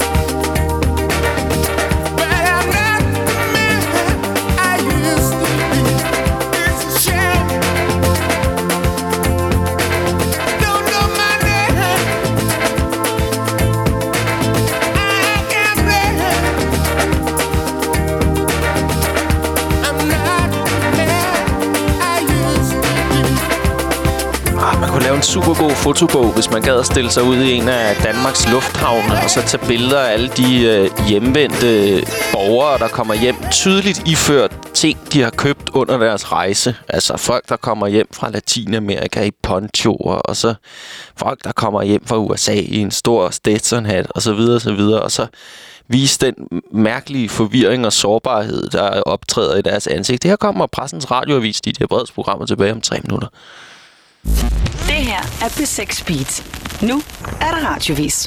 A: super god fotobog, hvis man gad at stille sig ud i en af Danmarks lufthavne, og så tage billeder af alle de hjemvendte borgere, der kommer hjem tydeligt iført ting, de har købt under deres rejse. Altså folk, der kommer hjem fra Latinamerika i ponchoer, og så folk, der kommer hjem fra USA i en stor Stetson-hat, og så videre, og så videre, og så vise den mærkelige forvirring og sårbarhed, der optræder i deres ansigt. Det her kommer Pressens Radioavis, de her Breds-programmer tilbage om 3 minutter.
O: Det her er P6 Beat. Nu er der radiovis.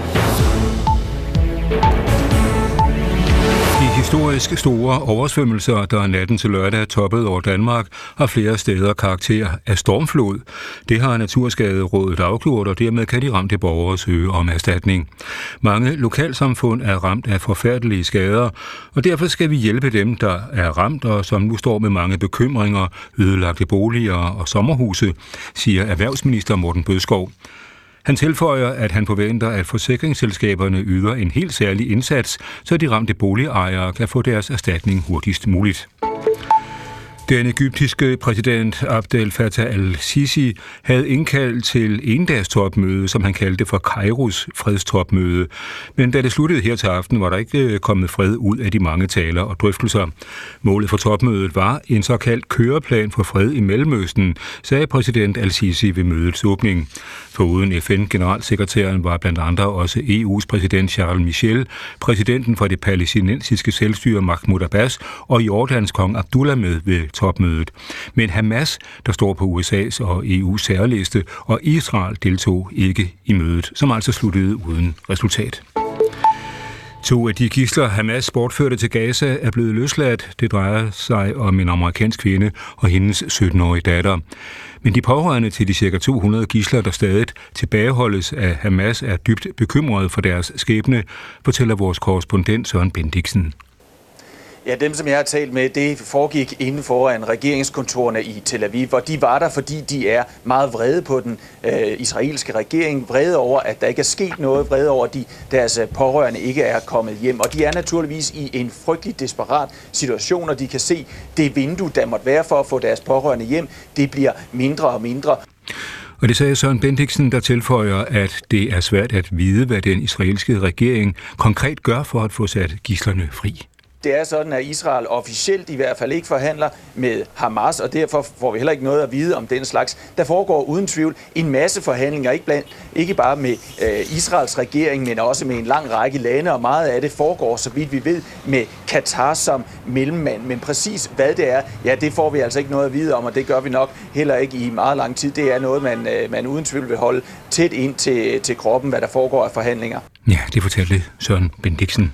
P: De historisk store oversvømmelser, der natten til lørdag toppede over Danmark, har flere steder karakter af stormflod. Det har Naturskaderådet afgjort, og dermed kan de ramte borgere søge om erstatning. Mange lokalsamfund er ramt af forfærdelige skader, og derfor skal vi hjælpe dem, der er ramt og som nu står med mange bekymringer, ødelagte boliger og sommerhuse, siger erhvervsminister Morten Bødskov. Han tilføjer, at han forventer, at forsikringsselskaberne yder en helt særlig indsats, så de ramte boligejere kan få deres erstatning hurtigst muligt. Den egyptiske præsident Abdel Fattah al-Sisi havde indkaldt til endagstopmøde, som han kaldte for Kairos fredstopmøde. Men da det sluttede her til aften, var der ikke kommet fred ud af de mange taler og drøftelser. Målet for topmødet var en såkaldt køreplan for fred i Mellemøsten, sagde præsident al-Sisi ved mødets åbning. Foruden FN-generalsekretæren var blandt andre også EU's præsident Charles Michel, præsidenten for det palæstinensiske selvstyre Mahmoud Abbas og Jordans kong Abdullah med ved topmødet. Men Hamas, der står på USA's og EU's særliste, og Israel deltog ikke i mødet, som altså sluttede uden resultat. 2 af de gidsler, Hamas bortførte til Gaza, er blevet løsladt. Det drejer sig om en amerikansk kvinde og hendes 17-årige datter. Men de pårørende til de ca. 200 gidsler, der stadig tilbageholdes af Hamas, er dybt bekymrede for deres skæbne, fortæller vores korrespondent Søren Bendiksen.
Q: Ja, dem, som jeg har talt med, det foregik inden foran regeringskontorerne i Tel Aviv, og de var der, fordi de er meget vrede på den israelske regering, vrede over, at der ikke er sket noget, vrede over, at deres pårørende ikke er kommet hjem. Og de er naturligvis i en frygtelig desperat situation, og de kan se, det vindue, der måtte være for at få deres pårørende hjem, det bliver mindre og mindre.
P: Og det sagde Søren Bendiksen, der tilføjer, at det er svært at vide, hvad den israelske regering konkret gør for at få sat gidslerne fri.
Q: Det er sådan, at Israel officielt i hvert fald ikke forhandler med Hamas, og derfor får vi heller ikke noget at vide om den slags. Der foregår uden tvivl en masse forhandlinger, ikke bare med Israels regering, men også med en lang række lande, og meget af det foregår, så vidt vi ved, med Katar som mellemmand. Men præcis hvad det er, ja, det får vi altså ikke noget at vide om, og det gør vi nok heller ikke i meget lang tid. Det er noget, man uden tvivl vil holde tæt ind til kroppen, hvad der foregår af forhandlinger.
P: Ja, det fortalte Søren Bendiksen.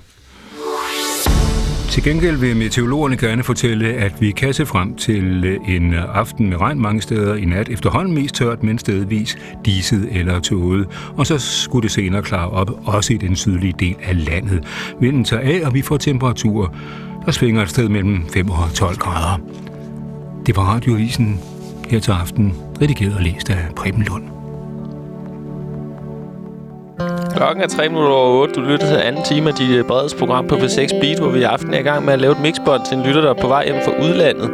P: Til gengæld vil meteorologerne gerne fortælle, at vi kan se frem til en aften med regn mange steder i nat. Efterhånden mest tørt, men stedvis diset eller tåget. Og så skulle det senere klare op, også i den sydlige del af landet. Vinden tager af, og vi får temperaturer, der svinger et sted mellem 5 og 12 grader. Det var Radioavisen her til aften, redigeret og læst af Preben Lund.
A: Klokken er 3:08. Du lytter til anden time af dit Breds program på P6 Beat, hvor vi i aften er i gang med at lave et mixbånd til en lytter, der er på vej hjem fra udlandet.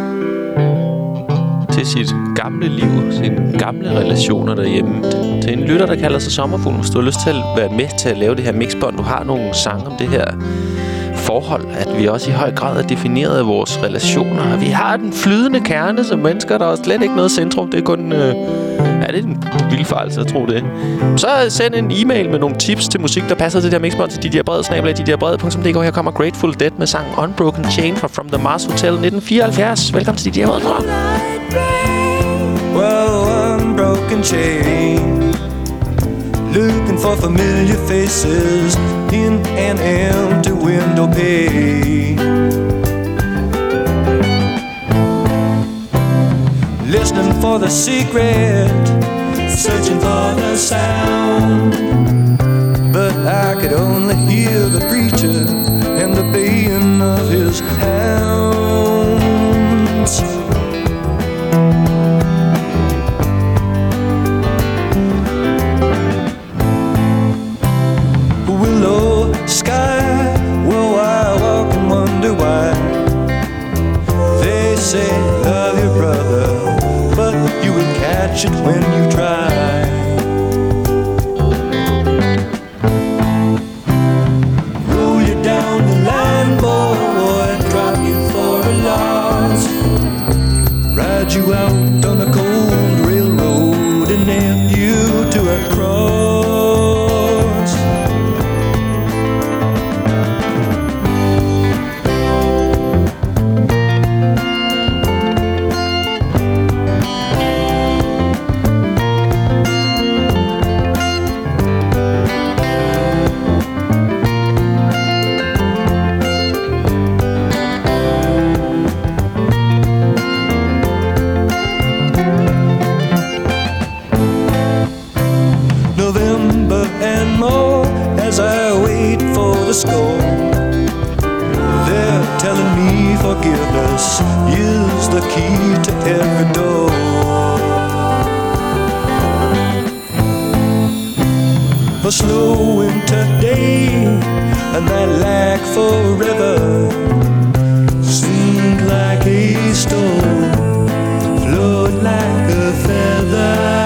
A: Til sit gamle liv, sine gamle relationer derhjemme. Til en lytter, der kalder sig Sommerfuglen. Hvis du har lyst til at være med til at lave det her mixbånd, du har nogle sange om det her forhold, at vi også i høj grad er defineret af vores relationer. Vi har den flydende kerne som mennesker, der er slet ikke noget centrum. Det er kun... Ja, det er en vildfarelse, jeg tror det. Så send en e-mail med nogle tips til musik, der passer til det her mixbånd til didiabrede@didiabrede.dk. Her kommer Grateful Dead med sangen Unbroken Chain fra From the Mars Hotel 1974. Velkommen til Didiabrede.
R: Well, unbroken chain, looking for familiar faces in an empty window pane. Listening for the secret, searching for the sound, but I could only hear the preacher and the baying of his hounds. Willow sky, well, I walk and wonder why they say love your brother, but you will catch it when you try. the key to every door. A slow winter day and that lag forever seemed like a storm, flowed like a feather.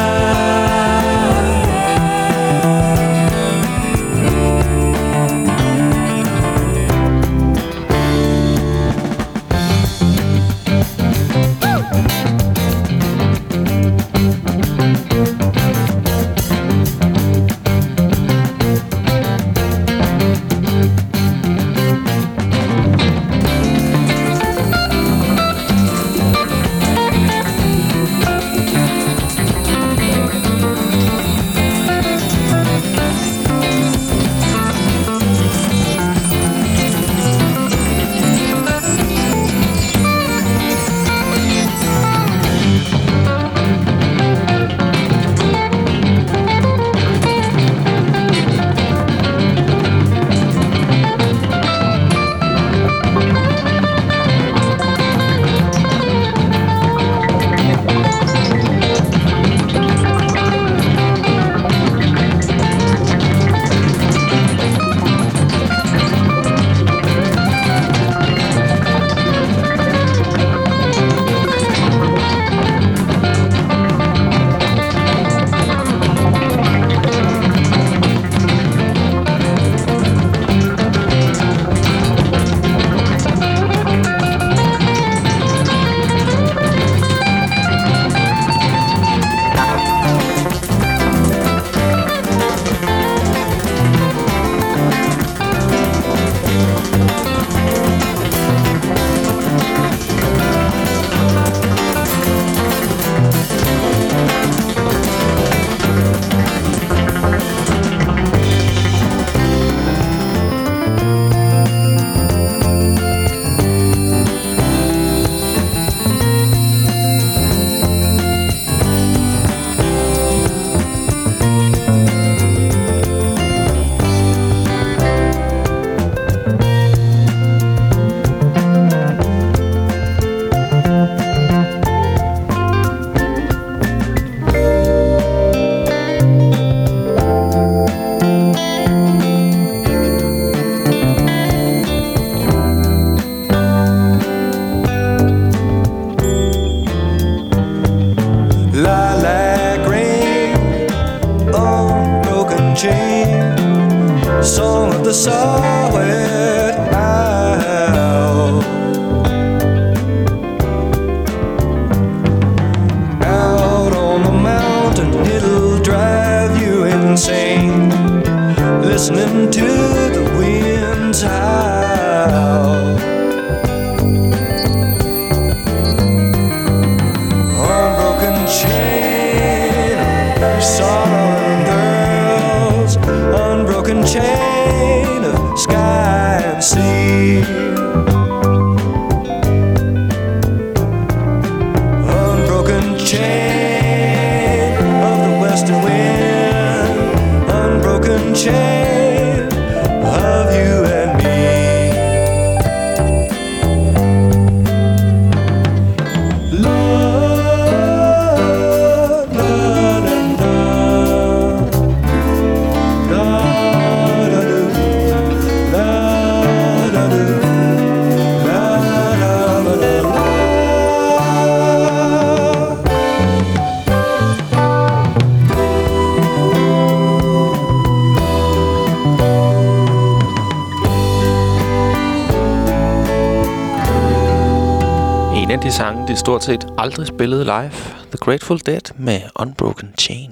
A: De sange, de stort set aldrig spillede live. The Grateful Dead med Unbroken Chain.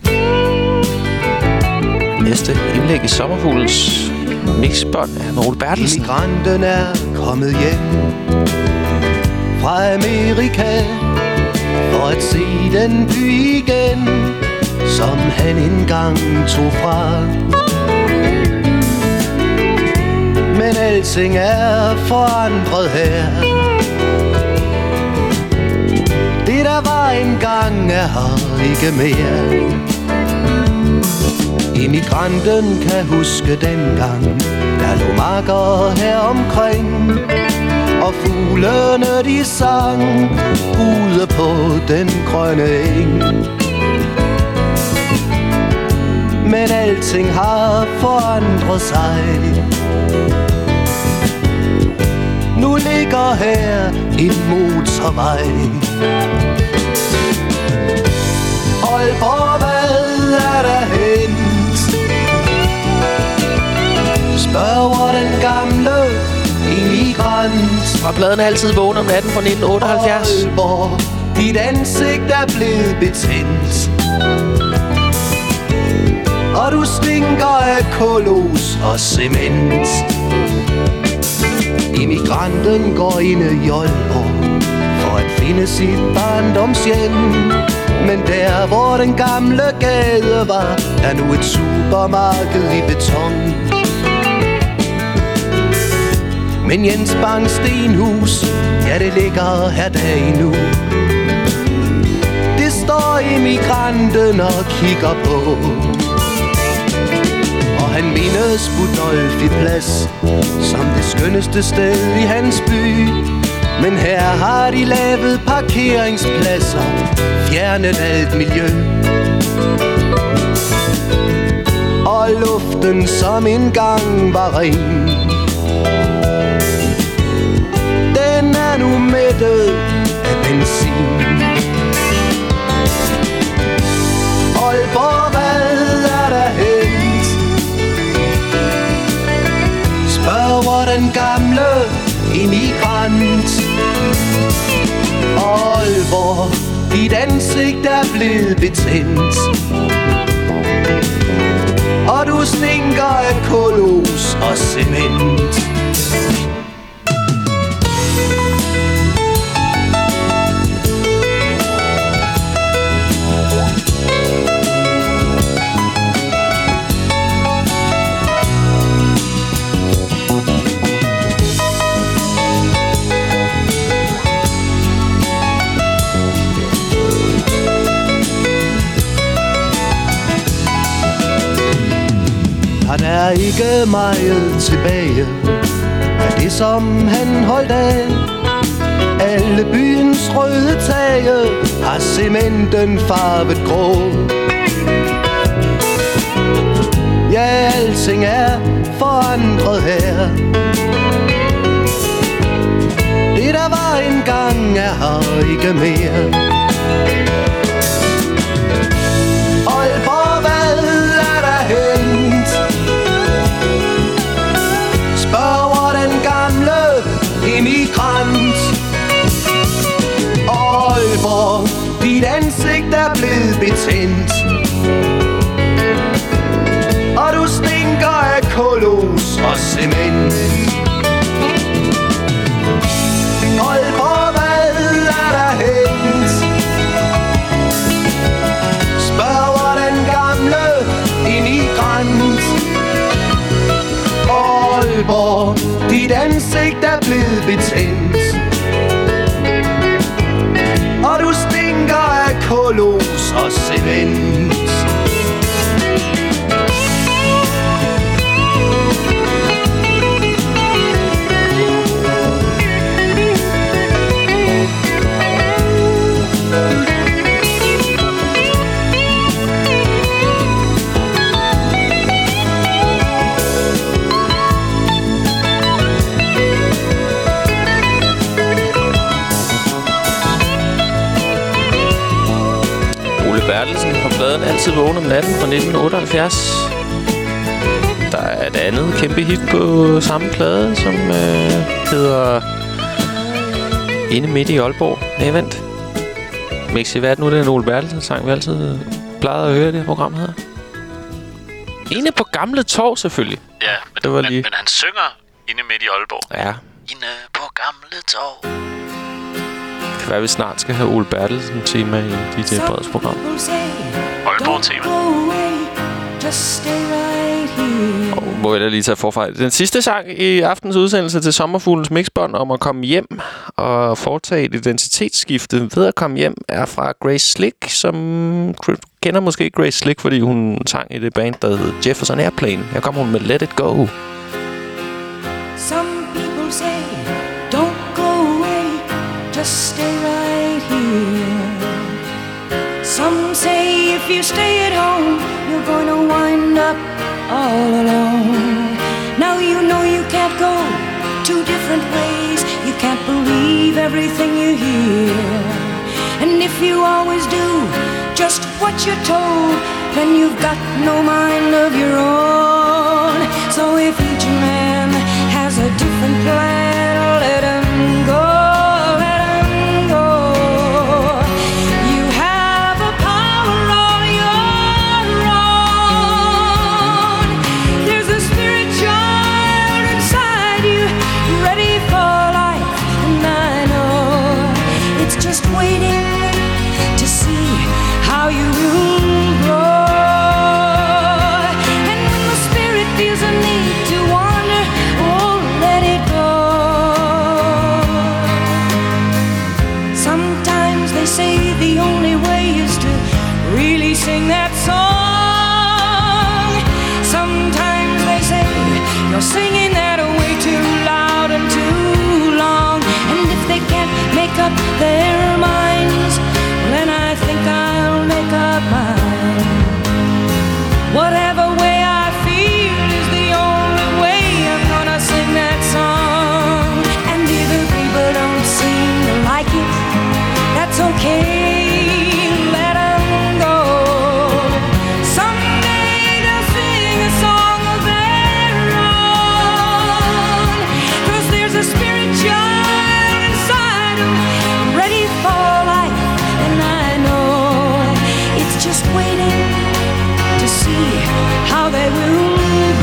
A: Næste indlæg i Sommerfuglens mixbånd er Noel Bertelsen.
S: Immigranten er kommet hjem fra Amerika for at se den by igen, som han engang tog fra. Men alting er forandret her. Det der var engang er her ikke mere. Immigranten kan huske dengang der lå marker her omkring, og fuglene de sang ude på den grønne eng. Men alting har forandret sig. Nu ligger her en motorvej. Aalborg, hvad er der hent? Spørger den gamle immigrant.
A: Var pladen altid vågen om natten fra 1978?
S: Aalborg, dit ansigt er blevet betændt. Og du stinker af kolos og cement. Immigranten går ind i Aalborg for at finde sit barndomshjem. Men der hvor den gamle gade var, er nu et supermarked i beton. Men Jens Bangs stenhus, ja det ligger her dag endnu. Det står immigranten og kigger på. Og han mindes Budolfi Plads som det skønneste sted i hans by. Men her har de lavet parkeringspladser, fjernet alt miljø. Og luften som engang var ren, den er nu mættet af benzin. Aalborg, hvad er der hent? Spørger den gamle immigrant. Aalborg, dit ansigt er blevet betændt. Og du stinker af kolos og cement. Der er ikke meget tilbage af det, som han holdt af. Alle byens røde tage har cementen farvet grå. Ja, alting er forandret her. Det, der var engang, er her ikke mere. Aalborg, hvad er der hent? Spørger den gamle immigrant. Aalborg, dit ansigt er blevet betændt. Og du stinker af kolos og cement. Aalborg, hvad er der hent? Spørger den gamle immigrant. Aalborg, dit ansigt er blevet betændt. Og du stinker af kolos og cement.
A: Bertelsen fra pladen Altid vågen om natten fra 1978. Der er et andet kæmpe hit på samme plade, som hedder Inde midt i Aalborg. Nej, vent. Mixi, hvad er det nu, den Ole Bertelsen sang, vi altid plejede at høre det her program her? Inde på Gamle Torv, selvfølgelig.
C: Ja, men,
A: det var lige...
C: men han synger Inde midt i Aalborg.
A: Ja.
C: Inde på Gamle Torv.
A: Det kan være, vi snart skal have Ole Bertelsen-tema i DJ Breds program.
C: Aalborg-tema.
A: Og må jeg da lige tage forfra. Den sidste sang i aftens udsendelse til Sommerfuglens Mixbånd om at komme hjem og foretage et identitetsskifte ved at komme hjem er fra Grace Slick, som kender måske Grace Slick, fordi hun sang i det band, der hed Jefferson Airplane. Her kommer hun med Let It Go.
L: Some people say, don't go just stay right here. Some say if you stay at home, you're gonna wind up all alone. Now you know you can't go two different ways. You can't believe everything you hear. And if you always do just what you're told, then you've got no mind of your own. So if each man has a different plan, let him go, let him go. You have a power all your own. There's a spirit child inside you, ready for life, and I know it's just waiting to see how you will grow. And when the spirit feels a need to wander, oh, let it go. Sometimes they say the only way is to really sing that song. Sometimes they say you're singing that way too loud and too long. And if they can't make up their minds, then I think I'll make up mine. Whatever way I feel is the only way I'm gonna sing that song. And if the people don't seem to like it, that's okay, let them go. Someday they'll sing a song of their own. 'Cause there's a spirit child inside them, ready for life, and I know it's just waiting to see how they will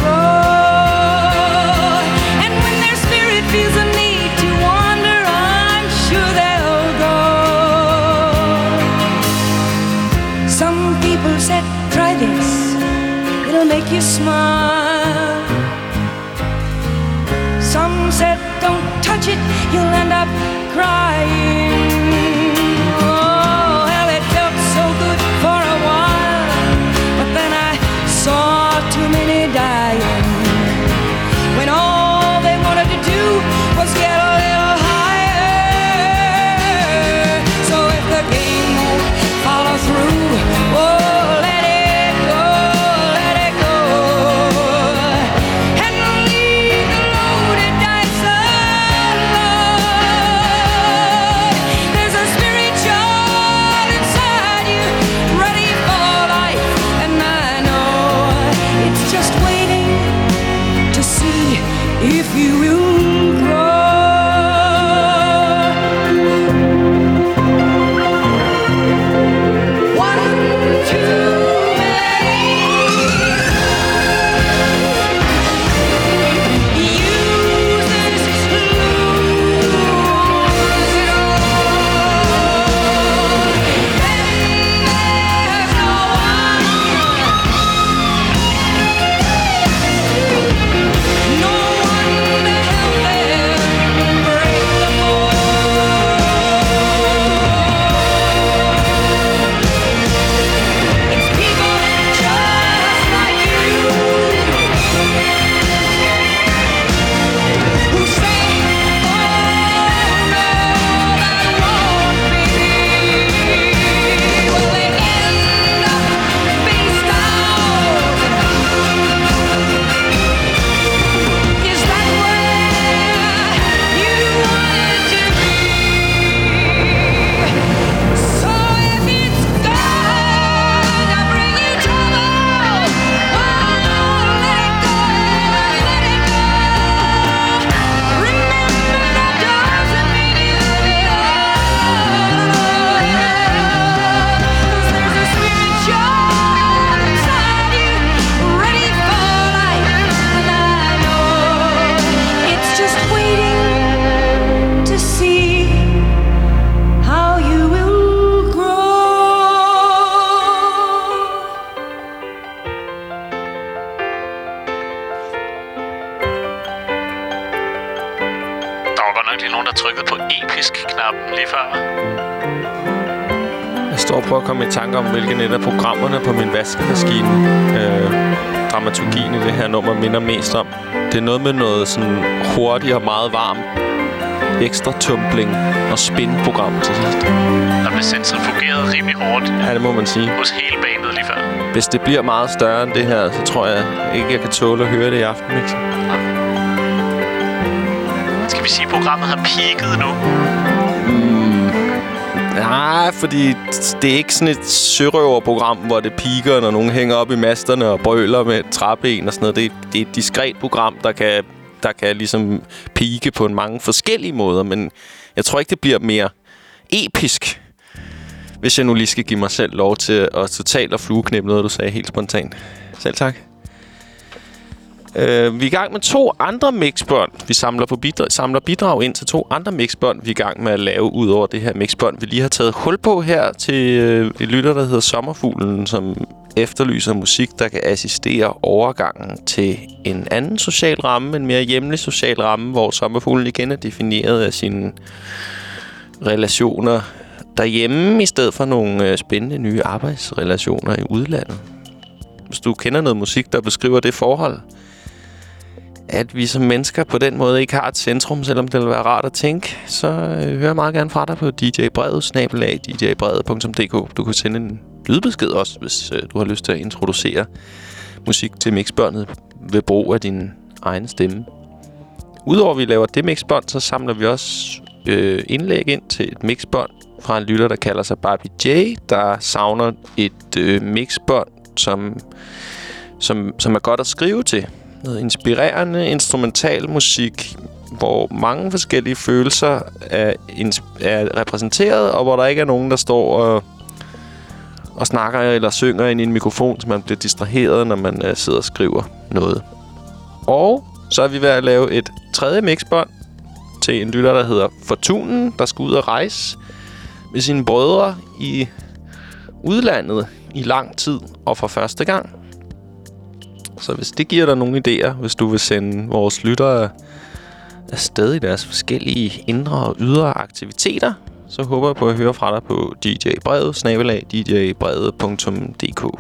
L: grow. And when their spirit feels a need to wander, I'm sure they'll go. Some people said, try this, it'll make you smile. Some said, don't touch it, you'll end up crying. Oh, hell, it felt so good for a while, but then I saw too many dying, when all they wanted to do was get a little higher. So if the game won't follow through, oh, let it go, let it go. And leave the loaded dice alone. There's a spirit child inside you, ready for life, and I know it's just waiting to see if you will grow. One too many. Use this, lose it all. Then there's no one. No one to help them break the mold. It's people just like you who say, oh no, that won't be me. Well, they end up face down. Is that where you wanted to be? So if it's gonna bring you trouble, oh, let it go, let it go. Remember that doesn't mean you'll be all alone. 'Cause there's a spirit child inside you, ready for life, and I know it's just waiting to see how you will grow.
C: Der var godt nok lige nogen, der trykkede på episk-knappen lige før.
A: Jeg står og prøver at komme i tanke om, hvilken et af programmerne på min vaskemaskine dramaturgien i det her nummer minder mest om. Det er noget med noget sådan hurtigt og meget varmt ekstra tumbling og spin-program til sidst.
C: Der blev centrifugeret rimelig hårdt.
A: Ja, det må man sige.
C: Hos hele bandet lige før.
A: Hvis det bliver meget større end det her, så tror jeg ikke, jeg kan tåle at høre det i aften, ikke?
C: Skal vi sige, at programmet har peaked nu?
A: Nej, fordi det er ikke sådan et sørøverprogram, hvor det piker, når nogen hænger op i masterne og brøler med et træben og sådan noget. Det er et diskret program, der kan ligesom pike på en mange forskellige måder, men jeg tror ikke, det bliver mere episk, hvis jeg nu lige skal give mig selv lov til at totalt at flueknæppe noget, du sagde helt spontant. Selv tak. Vi er i gang med 2 andre mixbånd. Vi samler bidrag ind til 2 andre mixbånd, vi er i gang med at lave ud over det her mixbånd, vi lige har taget hul på her til et lytter, der hedder Sommerfuglen, som efterlyser musik, der kan assistere overgangen til en anden social ramme, en mere hjemlig social ramme, hvor Sommerfuglen igen er defineret af sine relationer derhjemme, i stedet for nogle spændende nye arbejdsrelationer i udlandet. Hvis du kender noget musik, der beskriver det forhold, at vi som mennesker på den måde ikke har et centrum, selvom det vil være rart at tænke, så hører jeg meget gerne fra dig på djbrevet@djbrevet.dk. Du kan sende en lydbesked også, hvis du har lyst til at introducere musik til mixbåndet ved brug af din egen stemme. Udover at vi laver det mixbånd, så samler vi også indlæg ind til et mixbånd fra en lytter, der kalder sig Barbie J, der savner et mixbånd, som er godt at skrive til. Noget inspirerende instrumental musik, hvor mange forskellige følelser er repræsenteret, og hvor der ikke er nogen, der står og snakker eller synger ind i en mikrofon, så man bliver distraheret, når man sidder og skriver noget. Og så er vi ved at lave et tredje mixbånd til en lytter, der hedder Fortunen, der skal ud og rejse med sine brødre i udlandet i lang tid og for første gang. Så hvis det giver dig nogle idéer, hvis du vil sende vores lyttere afsted i deres forskellige indre og ydre aktiviteter, så håber jeg på at høre fra dig på djbrevet@djbrevet.dk.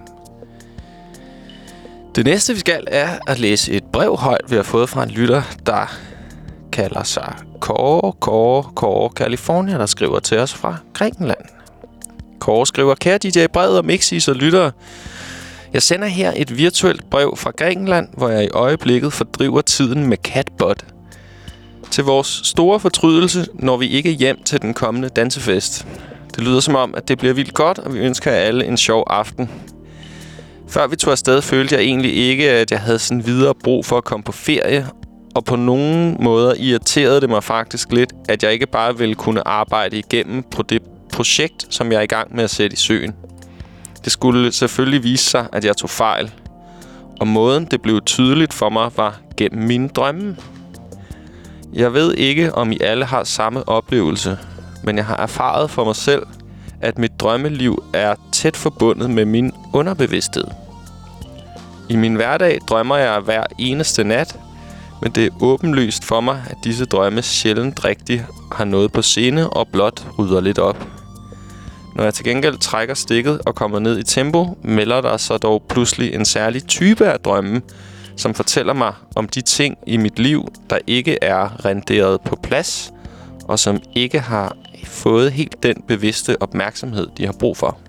A: Det næste, vi skal, er at læse et brev højt, vi har fået fra en lytter, der kalder sig Kåre California, der skriver til os fra Grækenland. Kåre skriver: Kære DJ Brevet og Mixis og lyttere, jeg sender her et virtuelt brev fra Grækenland, hvor jeg i øjeblikket fordriver tiden med Catbot. Til vores store fortrydelse når vi ikke hjem til den kommende dansefest. Det lyder som om, at det bliver vildt godt, og vi ønsker jer alle en sjov aften. Før vi tog afsted, følte jeg egentlig ikke, at jeg havde sådan videre brug for at komme på ferie, og på nogle måder irriterede det mig faktisk lidt, at jeg ikke bare ville kunne arbejde igennem på det projekt, som jeg er i gang med at sætte i søen. Det skulle selvfølgelig vise sig, at jeg tog fejl. Og måden, det blev tydeligt for mig, var gennem mine drømme. Jeg ved ikke, om I alle har samme oplevelse, men jeg har erfaret for mig selv, at mit drømmeliv er tæt forbundet med min underbevidsthed. I min hverdag drømmer jeg hver eneste nat, men det er åbenlyst for mig, at disse drømme sjældent rigtigt har noget på sinde og blot rydder lidt op. Når jeg til gengæld trækker stikket og kommer ned i tempo, melder der så dog pludselig en særlig type af drømme, som fortæller mig om de ting i mit liv, der ikke er renderet på plads, og som ikke har fået helt den bevidste opmærksomhed, de har brug for.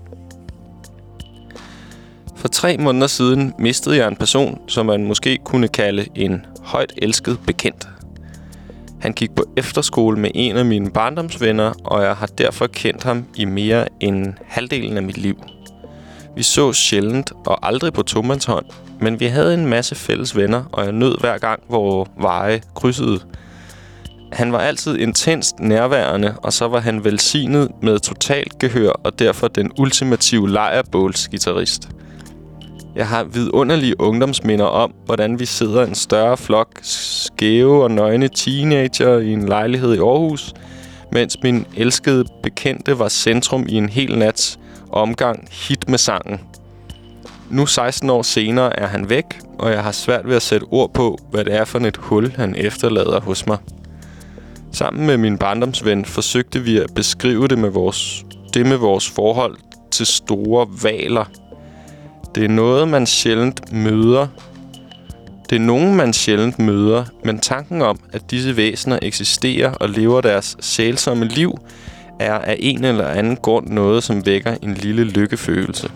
A: For 3 måneder siden mistede jeg en person, som man måske kunne kalde en højt elsket bekendt. Han gik på efterskole med en af mine barndomsvenner, og jeg har derfor kendt ham i mere end halvdelen af mit liv. Vi så sjældent og aldrig på tomandshånd, men vi havde en masse fælles venner, og jeg nød hver gang, hvor veje krydsede. Han var altid intenst nærværende, og så var han velsignet med totalt gehør, og derfor den ultimative lejrbålsguitarist. Jeg har vidunderlige ungdomsminder om, hvordan vi sidder en større flok skæve og nøgne teenager i en lejlighed i Aarhus, mens min elskede bekendte var centrum i en hel nats omgang hit med sangen. Nu 16 år senere er han væk, og jeg har svært ved at sætte ord på, hvad det er for et hul, han efterlader hos mig. Sammen med min barndomsven forsøgte vi at beskrive det med vores forhold til store hvaler. Det er noget, man sjældent møder, Det er nogen, man sjældent møder, men tanken om, at disse væsener eksisterer og lever deres sælsomme liv, er af en eller anden grund noget, som vækker en lille lykkefølelse.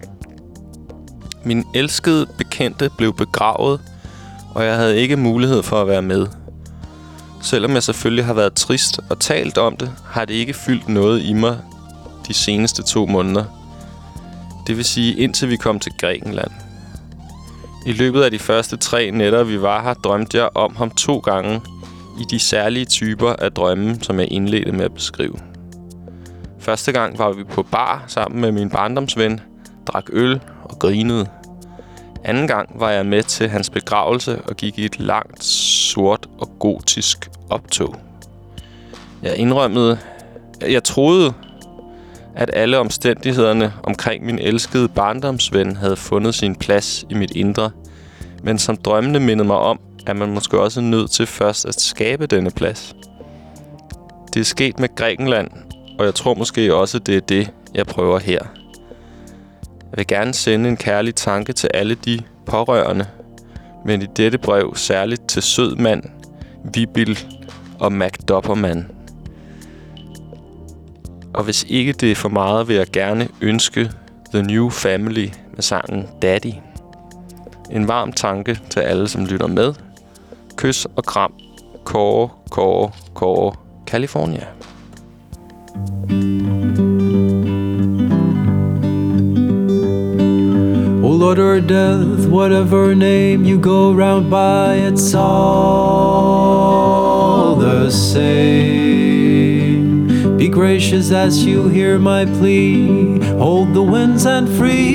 A: Min elskede bekendte blev begravet, og jeg havde ikke mulighed for at være med. Selvom jeg selvfølgelig har været trist og talt om det, har det ikke fyldt noget i mig de seneste 2 måneder. Det vil sige, indtil vi kom til Grækenland. I løbet af de første 3 nætter, vi var her, drømte jeg om ham 2 gange i de særlige typer af drømme, som jeg indledte med at beskrive. Første gang var vi på bar sammen med min barndomsven, drak øl og grinede. Anden gang var jeg med til hans begravelse og gik i et langt, sort og gotisk optog. Jeg troede, at alle omstændighederne omkring min elskede barndomsven havde fundet sin plads i mit indre, men som drømmene mindede mig om, at man måske også er nødt til først at skabe denne plads. Det er sket med Grækenland, og jeg tror måske også, det er det, jeg prøver her. Jeg vil gerne sende en kærlig tanke til alle de pårørende, men i dette brev særligt til Sødmand, Vibil og MacDopperman. Og hvis ikke det er for meget, vil jeg gerne ønske The New Family med sangen Daddy. En varm tanke til alle, som lytter med. Kys og kram. Kåre, Kåre, Kåre, California.
R: Oh Lord or death, whatever name you go round by, it's all the same. Be gracious as you hear my plea. Hold the winds and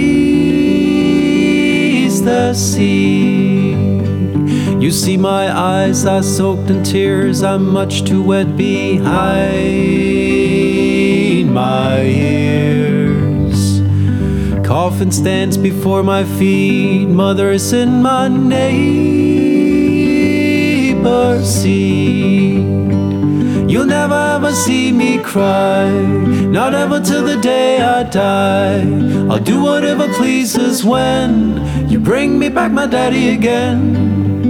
R: freeze the sea. You see my eyes are soaked in tears. I'm much too wet behind my ears. Coffin stands before my feet. Mother's in my neighbor's seat. You'll never ever see me cry, not ever till the day I die. I'll do whatever pleases when you bring me back my daddy again.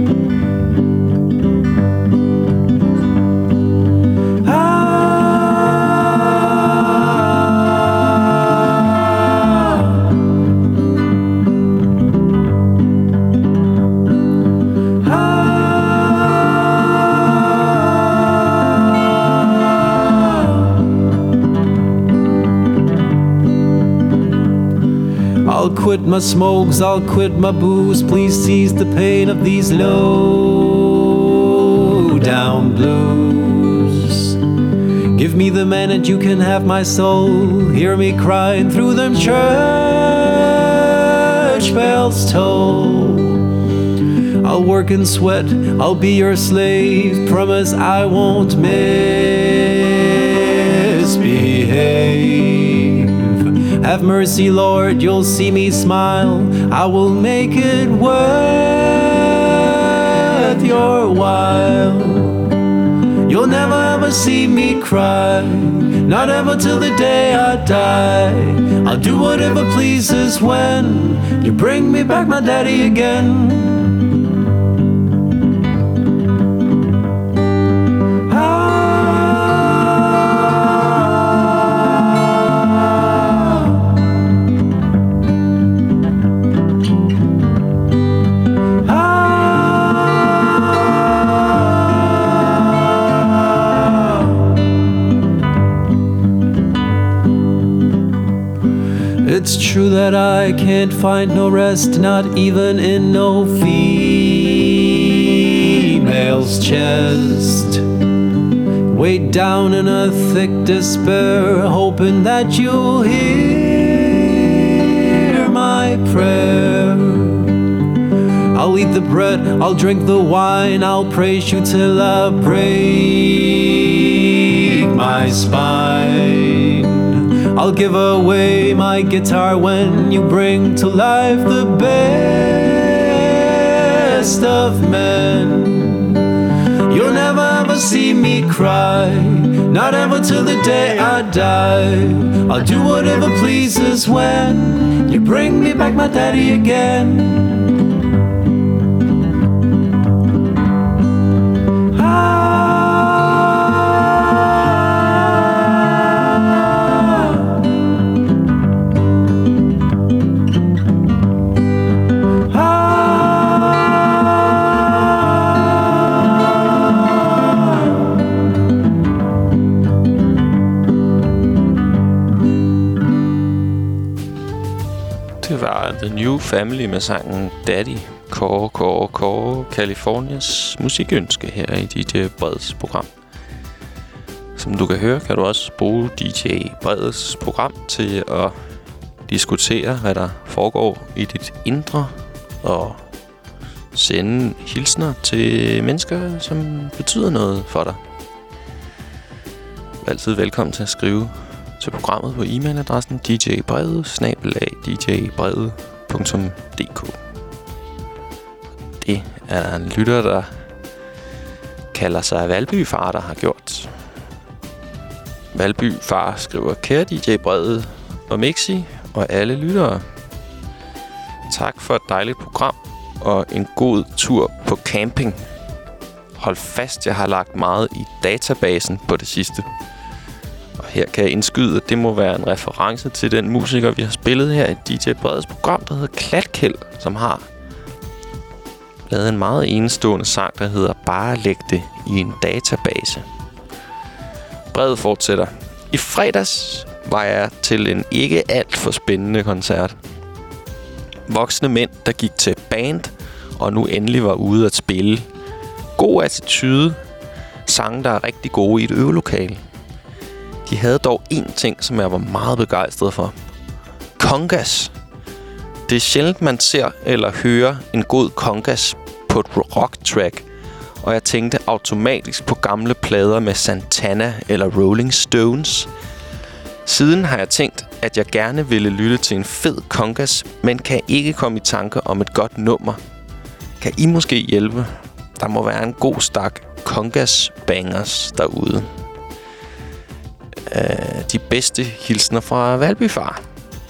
R: I'll quit my smokes, I'll quit my booze. Please cease the pain of these low down blues. Give me the man and you can have my soul. Hear me crying through them church bells toll. I'll work and sweat, I'll be your slave. Promise I won't misbehave. Have mercy, Lord, you'll see me smile. I will make it worth your while. You'll never ever see me cry, not ever till the day I die. I'll do whatever pleases when you bring me back my daddy again. It's true that I can't find no rest, not even in no female's chest. Weighed down in a thick despair, hoping that you'll hear my prayer. I'll eat the bread, I'll drink the wine, I'll praise you till I break my spine. I'll give away my guitar when you bring to life the best of men. You'll never ever see me cry, not ever till the day I die. I'll do whatever pleases when you bring me back my daddy again.
A: New Family med sangen Daddy. Kåre Californias musikønske her i DJ Breds program. Som du kan høre, kan du også bruge DJ Breds program til at diskutere, hvad der foregår i dit indre, og sende hilsner til mennesker, som betyder noget for dig. Altid velkommen til at skrive til programmet på e-mailadressen djbrede@djbrede.dk. Det er der en lytter, der kalder sig Valby Far, der har gjort. Valby Far skriver: Kære DJ Brede og Mixi og alle lyttere. Tak for et dejligt program og en god tur på camping. Hold fast, jeg har lagt meget i databasen på det sidste. Og her kan jeg indskyde, at det må være en reference til den musiker, vi har spillet her i DJ Breds program, der hedder Klatkjeld, som har lavet en meget enestående sang, der hedder Bare læg det i en database. Bred fortsætter: I fredags var jeg til en ikke alt for spændende koncert. Voksne mænd, der gik til band, og nu endelig var ude at spille. God attitude. Sange, der er rigtig gode i et øvelokale. De havde dog én ting, som jeg var meget begejstret for. Congas. Det er sjældent, man ser eller hører en god congas på et rock-track. Og jeg tænkte automatisk på gamle plader med Santana eller Rolling Stones. Siden har jeg tænkt, at jeg gerne ville lytte til en fed congas, men kan ikke komme i tanke om et godt nummer. Kan I måske hjælpe? Der må være en god stak congas bangers derude. De bedste hilsner fra Valby Far.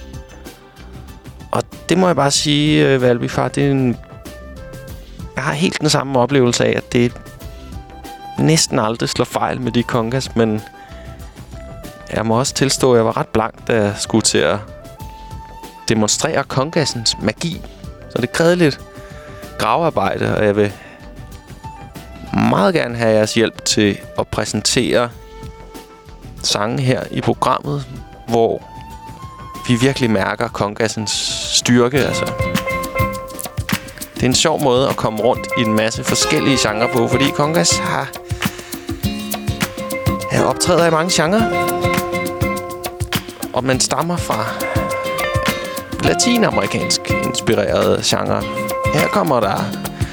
A: Og det må jeg bare sige, Valby Far, det er en... Jeg har helt den samme oplevelse af, at det næsten aldrig slår fejl med de congas, men jeg må også tilstå, at jeg var ret blank, da jeg skulle til at demonstrere congasens magi. Så det krævede lidt gravearbejde, og jeg vil meget gerne have jeres hjælp til at præsentere sange her i programmet, hvor vi virkelig mærker congasens styrke. Altså, det er en sjov måde at komme rundt i en masse forskellige genrer på, fordi congas har optræder i mange genrer, og man stammer fra latinamerikansk inspirerede genre. Her kommer der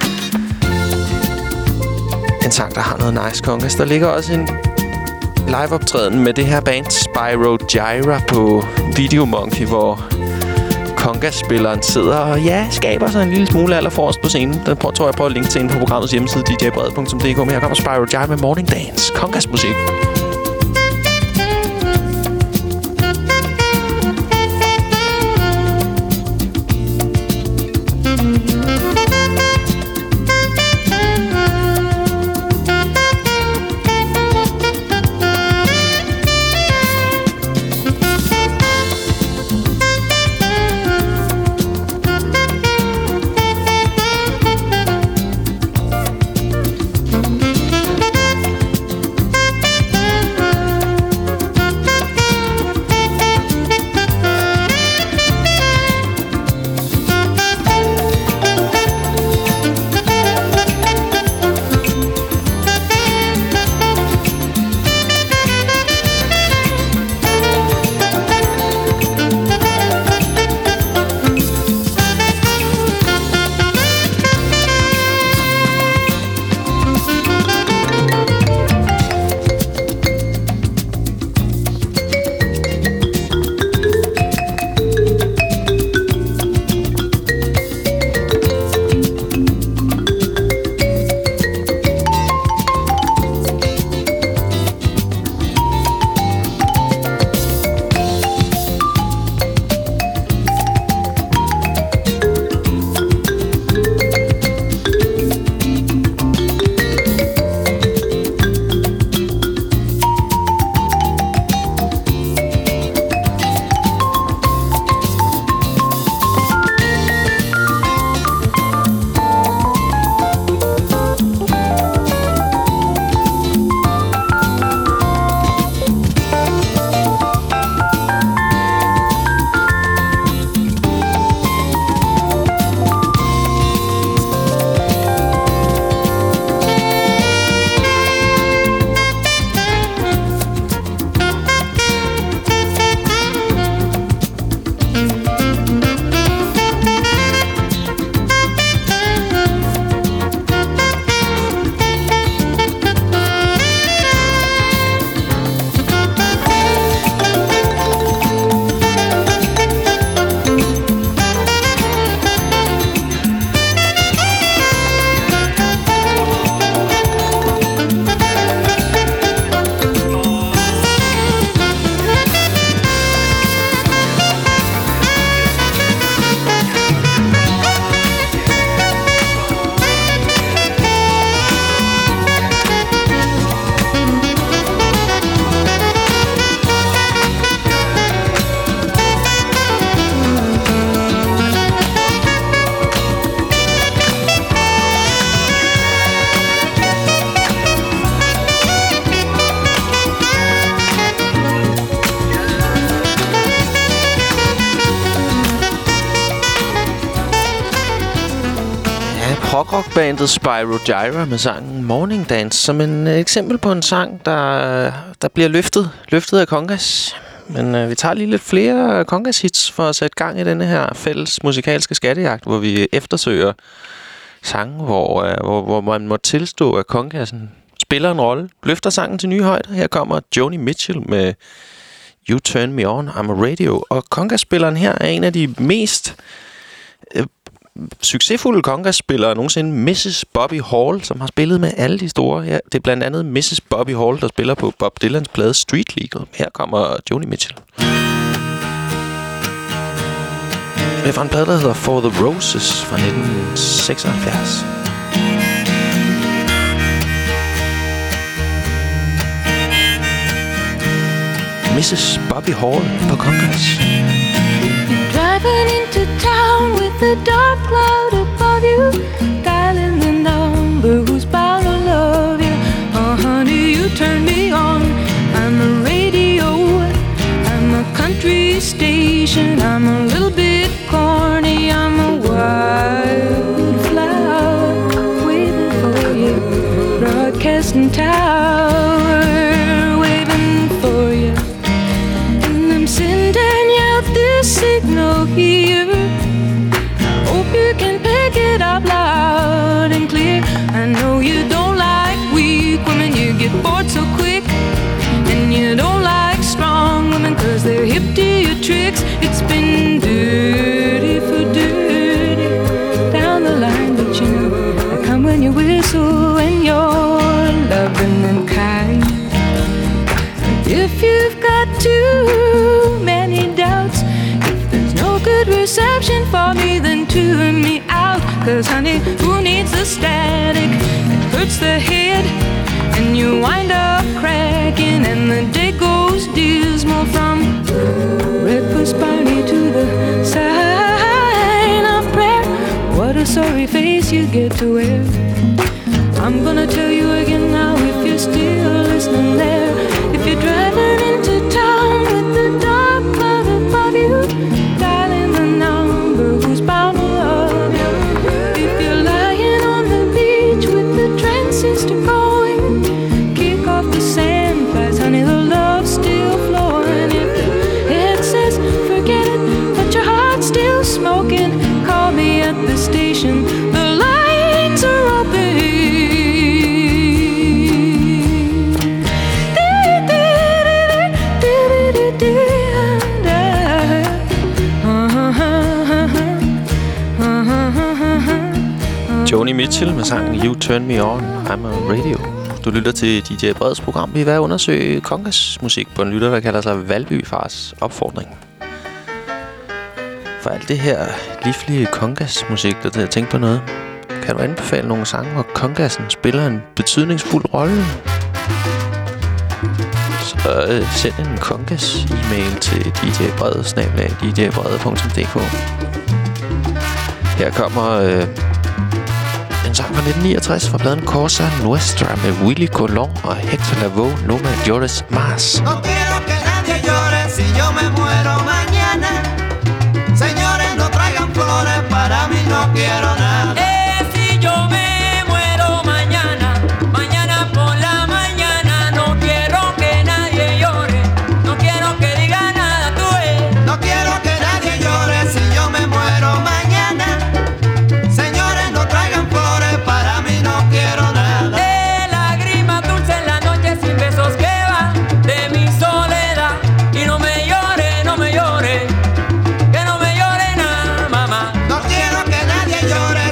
A: en sang, der har noget nice congas. Der ligger også en liveoptræden med det her band Spyro Gyra på Video Monkey, hvor congas-spilleren sidder og skaber sig en lille smule allerforrest på scenen. Den tror jeg prøver at linke til inde på programmets hjemmeside djbrede.dk. Men her kommer Spyro Gyra med Morning Dance. Congas-musik. Prog-rock-bandet Spyro Gyra med sangen Morning Dance som en eksempel på en sang, der bliver løftet af congas. Men vi tager lige lidt flere congas-hits for at sætte gang i denne her fælles musikalske skattejagt, hvor vi eftersøger sange, hvor man må tilstå, at congasen spiller en rolle, løfter sangen til nye højder. Her kommer Joni Mitchell med You Turn Me On, I'm a Radio. Og congas-spilleren her er en af de mest succesfulde congas-spillere nogensinde, Mrs. Bobby Hall, som har spillet med alle de store. Ja, det er blandt andet Mrs. Bobby Hall, der spiller på Bob Dylans plade Street Legal. Her kommer Joni Mitchell. Det er fra en plade, der hedder For the Roses fra 1976. Mrs. Bobby Hall på congas.
L: Driving into town with a dark cloud above you, dialing the number who's bound to love you. Oh honey, you turn me on. I'm a radio, I'm a country station, I'm a little bit corny, I'm a wildflower waiting for you, broadcasting tower waiting for you, and I'm sending out this signal here. Hope you can pick it up loud and clear. I know you don't like weak women, you get bored so quick. And you don't like strong women, cause they're hip to your tricks. It's been dirty for dirty down the line, but you know I come when you whistle, when you're loving and kind. If you've got too many doubts, if there's no good reception for me, then tune me out. Cause honey, who needs the static? It hurts the head and you wind up cracking, and the day goes dismal from breakfast party to the sign of prayer. What a sorry face you get to wear. I'm gonna tell you again now, if you're still listening there. If you're driving into town with the dark cloud above you, dialing the number who's bound to love you. If you're lying on the beach with the transistor going, kick off the sand flies, honey, the love's still flowing. If the head says forget it, but your heart's still smoking, call me at the station, the lines are open.
A: Joni Mitchell med sangen You Turn Me On, I'm a Radio. Du lytter til DJ Breds program. Vi er ved at undersøge congas-musik på en lytter, der kalder sig Valby Fars opfordring. For alt det her livlige congas-musik, der til at tænke på noget, kan du anbefale nogle sange, hvor congasen spiller en betydningsfuld rolle? Så send en congas-e-mail til djbrede@djbrede.dk. Her kommer en sang fra 1969 fra pladen Cosa Nuestra med Willy Colón og Héctor Lavoe, No Me Llores Más.
J: No quiero que nadie llore si yo me muero mañana. Señores, no traigan flores, para mí no quiero nada.
N: Si yo me muero mañana, mañana por la mañana, no quiero que nadie llore, no quiero que diga nada, tú ves.
J: No quiero que nadie llore si yo me muero mañana. Señores, no traigan flores, para mí no quiero nada.
N: De lágrimas dulces en la noche sin besos que van de mi soledad. Y no me llore, que no me llore nada, mamá.
J: No quiero que nadie llore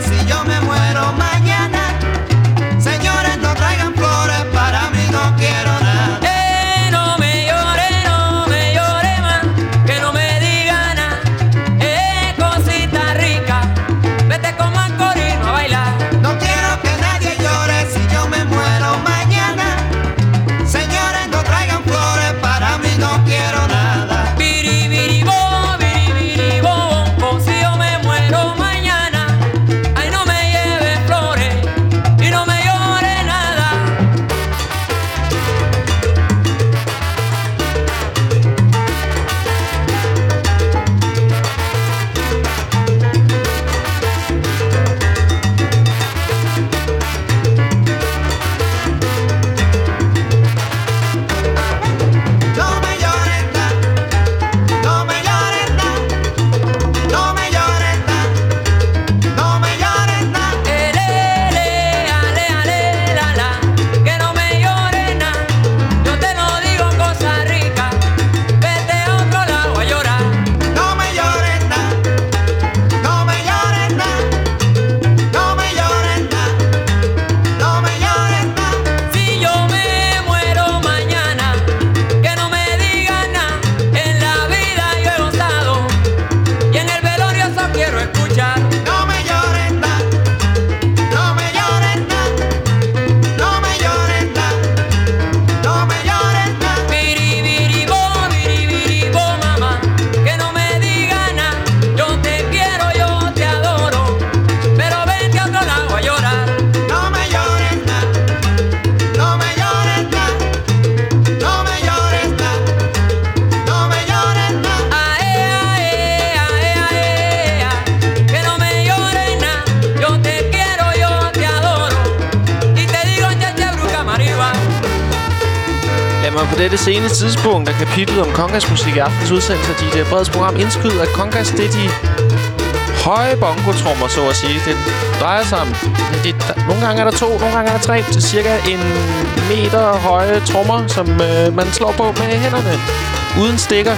A: mig på dette sene tidspunkt af kapitlet om Kongas musik i aftens udsendelse af DJ Breds program indskyder, at Kongas, det er de høje bongotrommer, så at sige. Det drejer sig om... nogle gange er der 2, nogle gange er der 3 til cirka 1 meter høje trommer, som man slår på med hænderne. Uden stikker.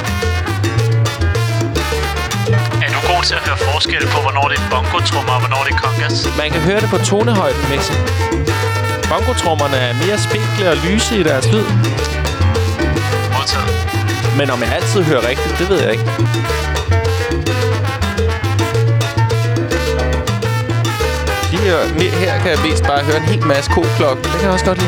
C: Er du god til at høre forskel på, hvornår det er bongotrommer og hvornår det er kongas?
A: Man kan høre det på tonehøjden, Mixi. Bongotrommerne er mere spinkle og lyse i deres lyd.
C: Modtaget.
A: Men om jeg altid hører rigtigt, det ved jeg ikke. Her kan jeg mest bare høre en hel masse koklokke. Det kan jeg også godt lide.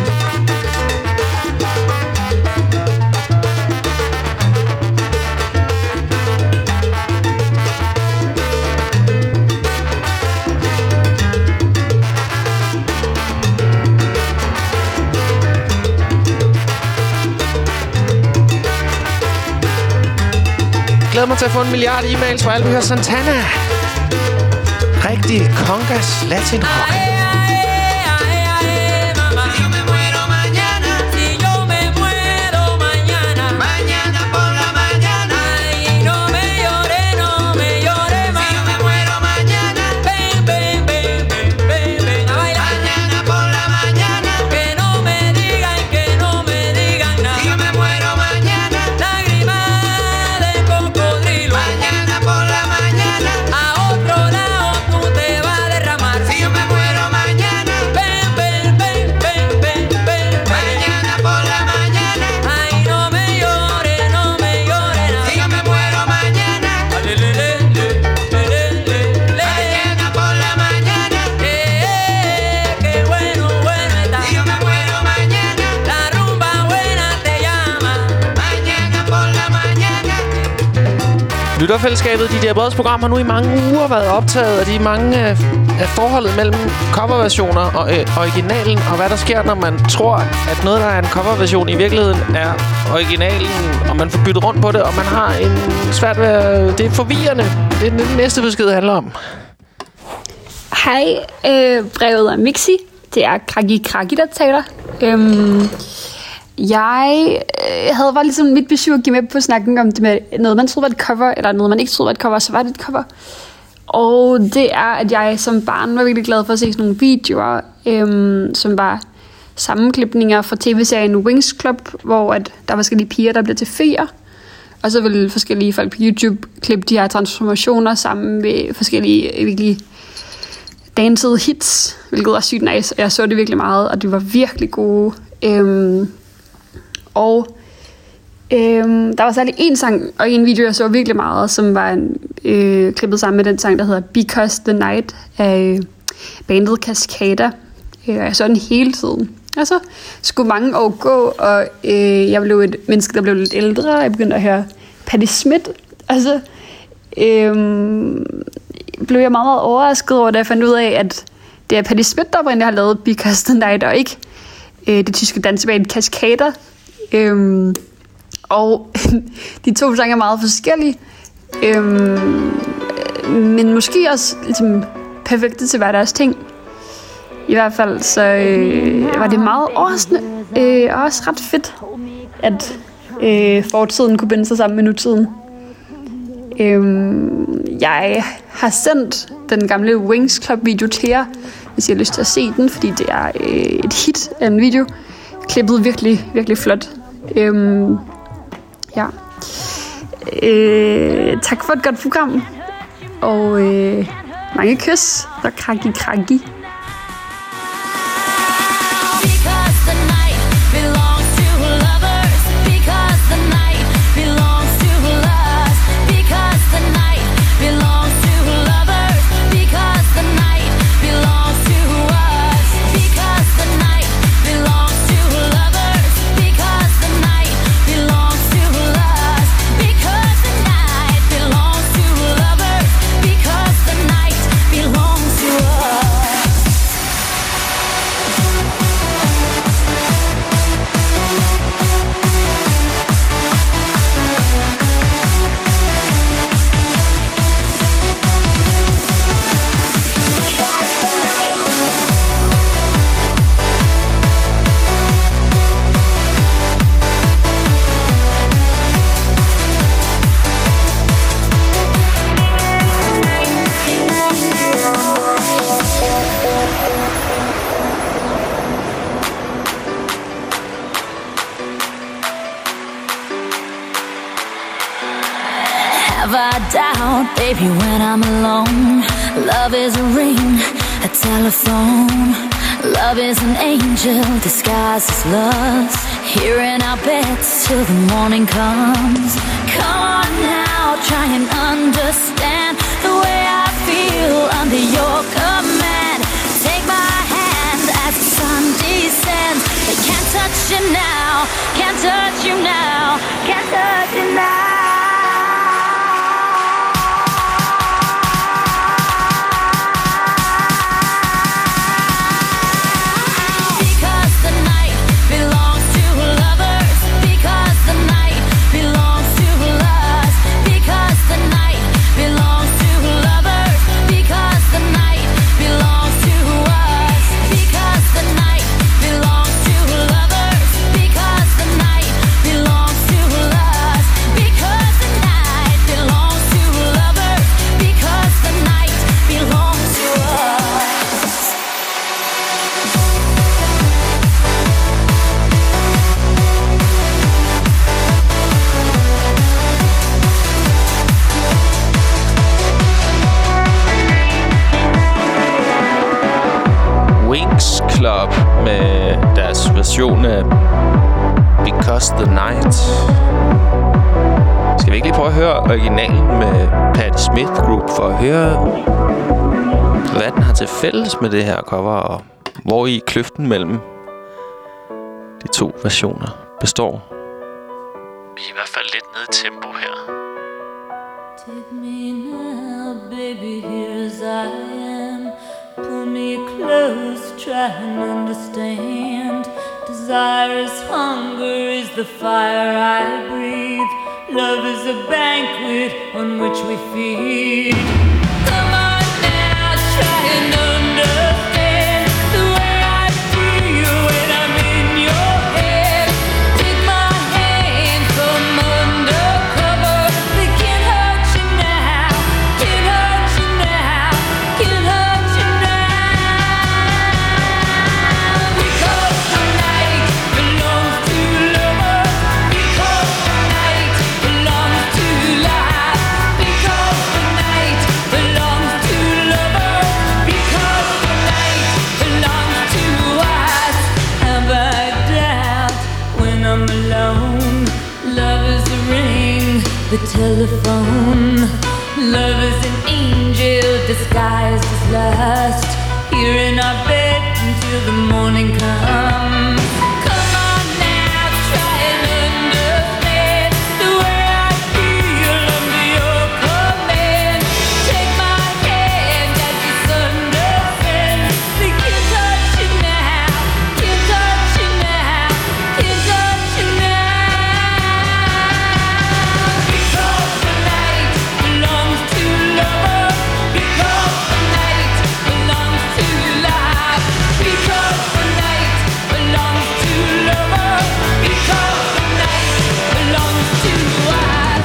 A: Glæder mig til at få 1 milliard e-mails fra alle, vi hører Santana. Rigtig Kongas Latin Rock. Lytterfællesskabet, de der Breds program, har nu i mange uger været optaget af de mange af forholdet mellem coverversioner og originalen, og hvad der sker, når man tror, at noget, der er en coverversion, i virkeligheden er originalen, og man får byttet rundt på det, og man har en svært ved at... Det er forvirrende. Det er den næste besked, handler om.
T: Hej, brevet er Mixi. Det er Kragi, der taler. Jeg havde bare ligesom mit besøg at give med på snakken om det med noget, man troede var et cover, eller noget, man ikke troede var et cover, så var det et cover. Og det er, at jeg som barn var virkelig glad for at se sådan nogle videoer, som var sammenklipninger fra tv-serien Winx Club, hvor at der var forskellige piger, der blev til feer. Og så ville forskellige folk på YouTube klippe de her transformationer sammen med forskellige virkelig dansede hits, hvilket var sygt nice. Og jeg så det virkelig meget, og det var virkelig gode. Der var særlig en sang og en video, jeg så virkelig meget, som var klippet sammen med den sang, der hedder Because the Night af bandet Cascada. Jeg så den hele tiden. Og så skulle mange år gå, og jeg blev et menneske, der blev lidt ældre. Jeg begyndte at høre Patti Smith. Og så blev jeg meget, meget overrasket over, da jeg fandt ud af, at det er Patti Smith, der oprindeligt har lavet Because the Night, og ikke det tyske danseband Cascada. Og de to sange er meget forskellige, men måske også ligesom perfekte til hver deres ting. I hvert fald så var det meget overraskende og også ret fedt, at fortiden kunne binde sig sammen med nutiden. Jeg har sendt den gamle Winx Club video til jer, hvis I har lyst til at se den, fordi det er et hit af en video. Klippet virkelig, virkelig flot. Ja. Tak for et godt program. Og mange kys. Og kragi.
U: out, baby, when I'm alone. Love is a ring, a telephone. Love is an angel disguised as lust. Here in our beds till the morning comes. Come on now, try and understand the way I feel under your command. Take my hand as the sun descends. They can't touch you now, can't touch you now, can't touch you now.
A: Club med deres version af Because the Night. Skal vi ikke lige prøve at høre originalen med Patti Smith Group for at høre, hvad den har til fælles med det her cover, og hvor i kløften mellem de to versioner består?
C: Vi er i hvert fald lidt nede i tempo her.
U: Take me now, baby, here as I am. Pull me close, try and understand. Desire is hunger, is the fire I breathe. Love is a banquet on which we feed. Come on now, try and understand the way I feel when I'm in your head. Take my hand from undercover. They can't hurt you now, can't hurt you now, can't hurt you now. Because the night belongs to lovers. Because the night belongs to life. Because the night belongs to lovers. Because the night belongs to us. Have I doubt when I'm alone? Love is a ring, the telephone. Love is an angel disguised as lust. Here in our bed until the morning comes. Come on now, try and understand the way I feel under your command. Take my hand as the sun descends. They can't touch you now, can't touch you now, can't touch you now. Because the night belongs to lovers. Because the night belongs to life. Because the night belongs to lovers. Because the night belongs to us.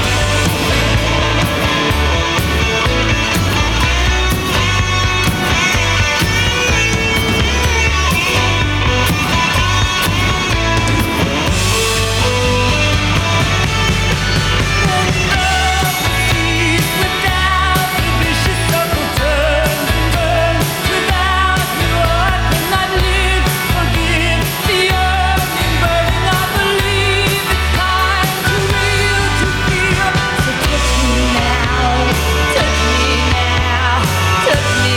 U: Without the vicious circle turns and burns. Without your heart cannot live. Forgive the yearning burning. I believe it's time to real to feel. So touch me now, touch me now, touch me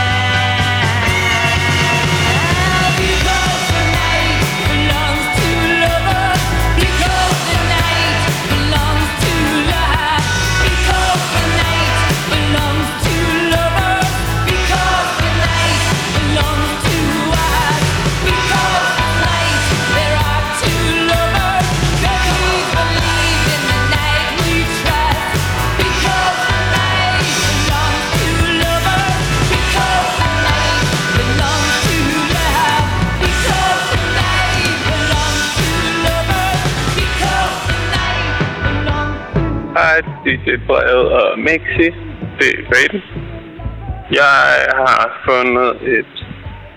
U: now. Because the night belongs to lovers. Because the night belongs to life. Because the night belongs to lovers. Because the night belongs to us. Because tonight there are two lovers. That we believe in the night we trust. Because the night belongs to lovers. Because the night belongs to love. Because the night belongs to lovers. Because the night belongs.
H: Hej, DJ Brevet og Mixi. Det er Raiden. Jeg har fundet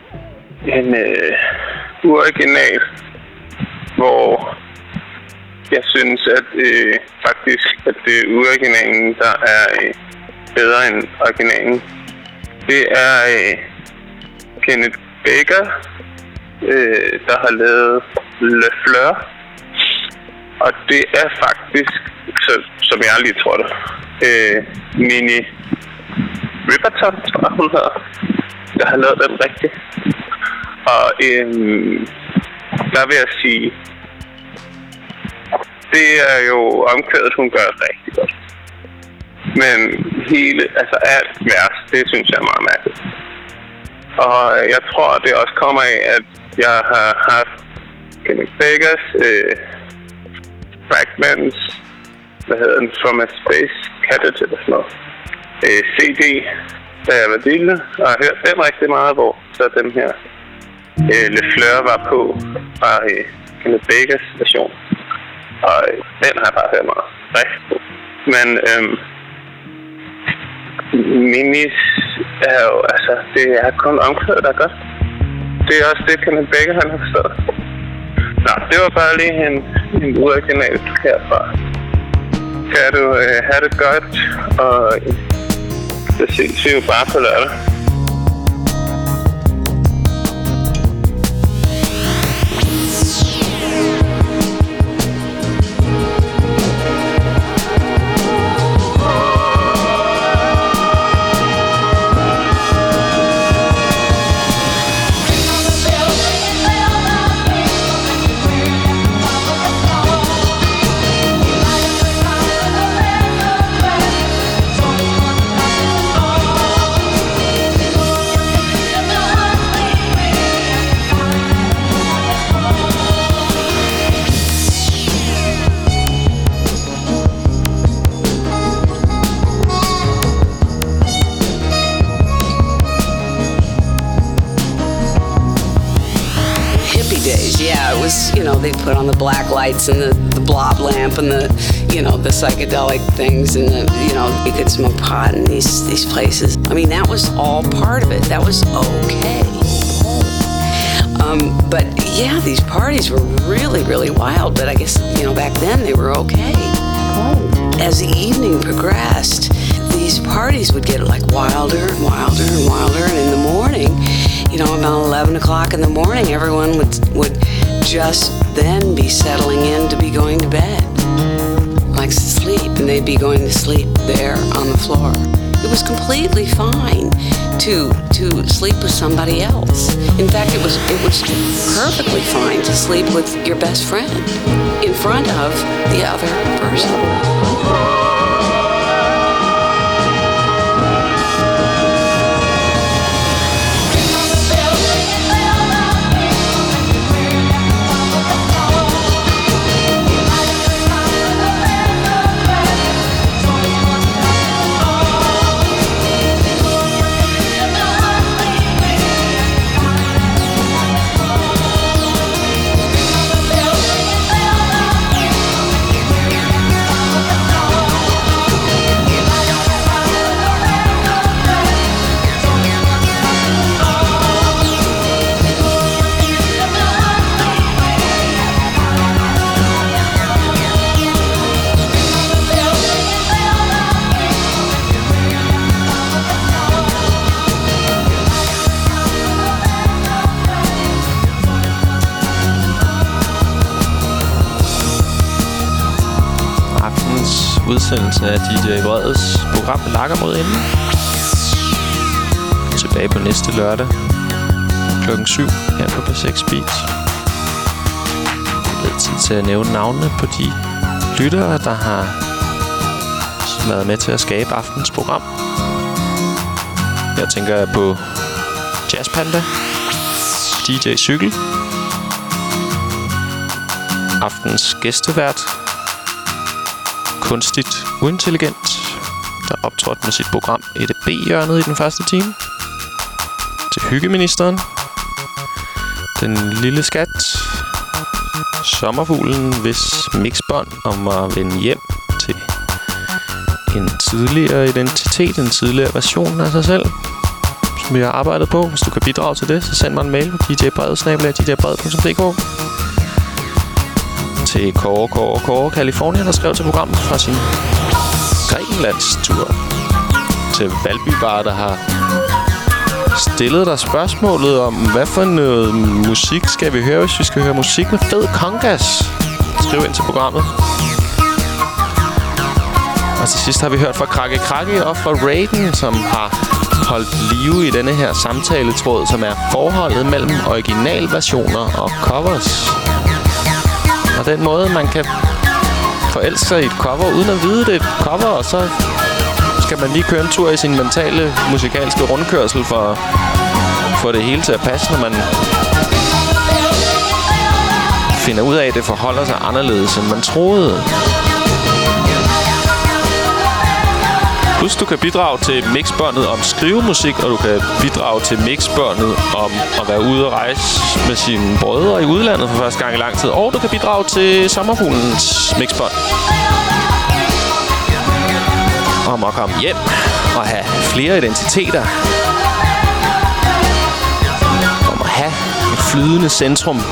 H: en uoriginal, hvor
B: jeg synes, at faktisk, at det er uoriginalen, der er bedre end originalen. Det er Kenneth Baker, der har lavet Le Fleur. Og det er faktisk, som jeg lige tror det, Mini Riperton, tror jeg, hun hedder, der har lavet den rigtigt. Og der vil jeg sige, det er jo omkvædet, hun gør rigtig godt. Men alt vers, det synes jeg er meget mærkeligt. Og jeg tror, det også kommer af, at jeg har haft Kenneth Bakers Fragments, From a Space Cadet eller sådan noget, CD, da jeg var lille, og har hørt den rigtig meget, hvor så den her Le Fleur var på fra Kenneth Bakers version. Og den har jeg bare hørt meget rigtig på. Men Minis er jo, det er kun omkvædet, der er godt. Det er også det, Kenneth Baker han har forstået. Nå, det var bare lige en uoriginal herfra. Kan du have det godt, og så ses vi jo bare på lørdag.
V: They put on the black lights and the blob lamp and the psychedelic things and you could smoke pot in these places. I mean, that was all part of it. That was okay. But yeah, these parties were really, really wild. But I guess, back then they were okay. As the evening progressed, these parties would get like wilder and wilder and wilder. And in the morning, about 11 o'clock in the morning, everyone would just then be settling in to be going to bed, like to sleep, and they'd be going to sleep there on the floor. It was completely fine to sleep with somebody else. In fact, it was perfectly fine to sleep with your best friend in front of the other person.
A: Udsendelse af DJ Breds program Lakker mod enden. Tilbage på næste lørdag klokken 7 her på P6 Beat. Det er tid til at nævne navnene på de lyttere, der har været med til at skabe aftens program. Her tænker jeg på Jazz Panda, DJ Cykel, aftens gæstevært Kunstigt Uintelligent, der optrådte med sit program EDB-hjørnet i den første time. Til Hyggeministeren, Den Lille Skat, Sommerfuglen, hvis mixbånd om at vende hjem til en tidligere identitet, en tidligere version af sig selv, som vi har arbejdet på. Hvis du kan bidrage til det, så send mig en mail på djbred@djbred.dk. til Kåre California, der skrev til programmet fra sin Grækenlandstur til Valby Bar, der har stillet dig spørgsmålet om, hvad for noget musik skal vi høre, hvis vi skal høre musik med fed congas. Skriv ind til programmet. Og til sidst har vi hørt fra Krakke og fra Raiden, som har holdt live i denne her samtaletråd, som er forholdet mellem originalversioner og covers. Og den måde, man kan forelske sig i et cover, uden at vide, det er et cover, og så skal man lige køre en tur i sin mentale musikalske rundkørsel for at få det hele til at passe, når man finder ud af, at det forholder sig anderledes, end man troede. Plus, du kan bidrage til mixbåndet om skrivemusik, og du kan bidrage til mixbåndet om at være ude og rejse med sine brødre i udlandet for første gang i lang tid. Og du kan bidrage til sommerfuglens mixbånd om at komme hjem og have flere identiteter. Om at have et flydende centrum.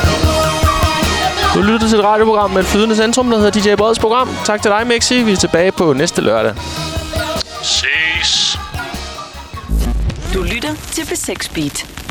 A: Du lytter til et radioprogram med et flydende centrum, der hedder DJ Breds program. Tak til dig, Mixi. Vi er tilbage på næste lørdag.
C: Ses.
O: Du lytter til B6 Beat.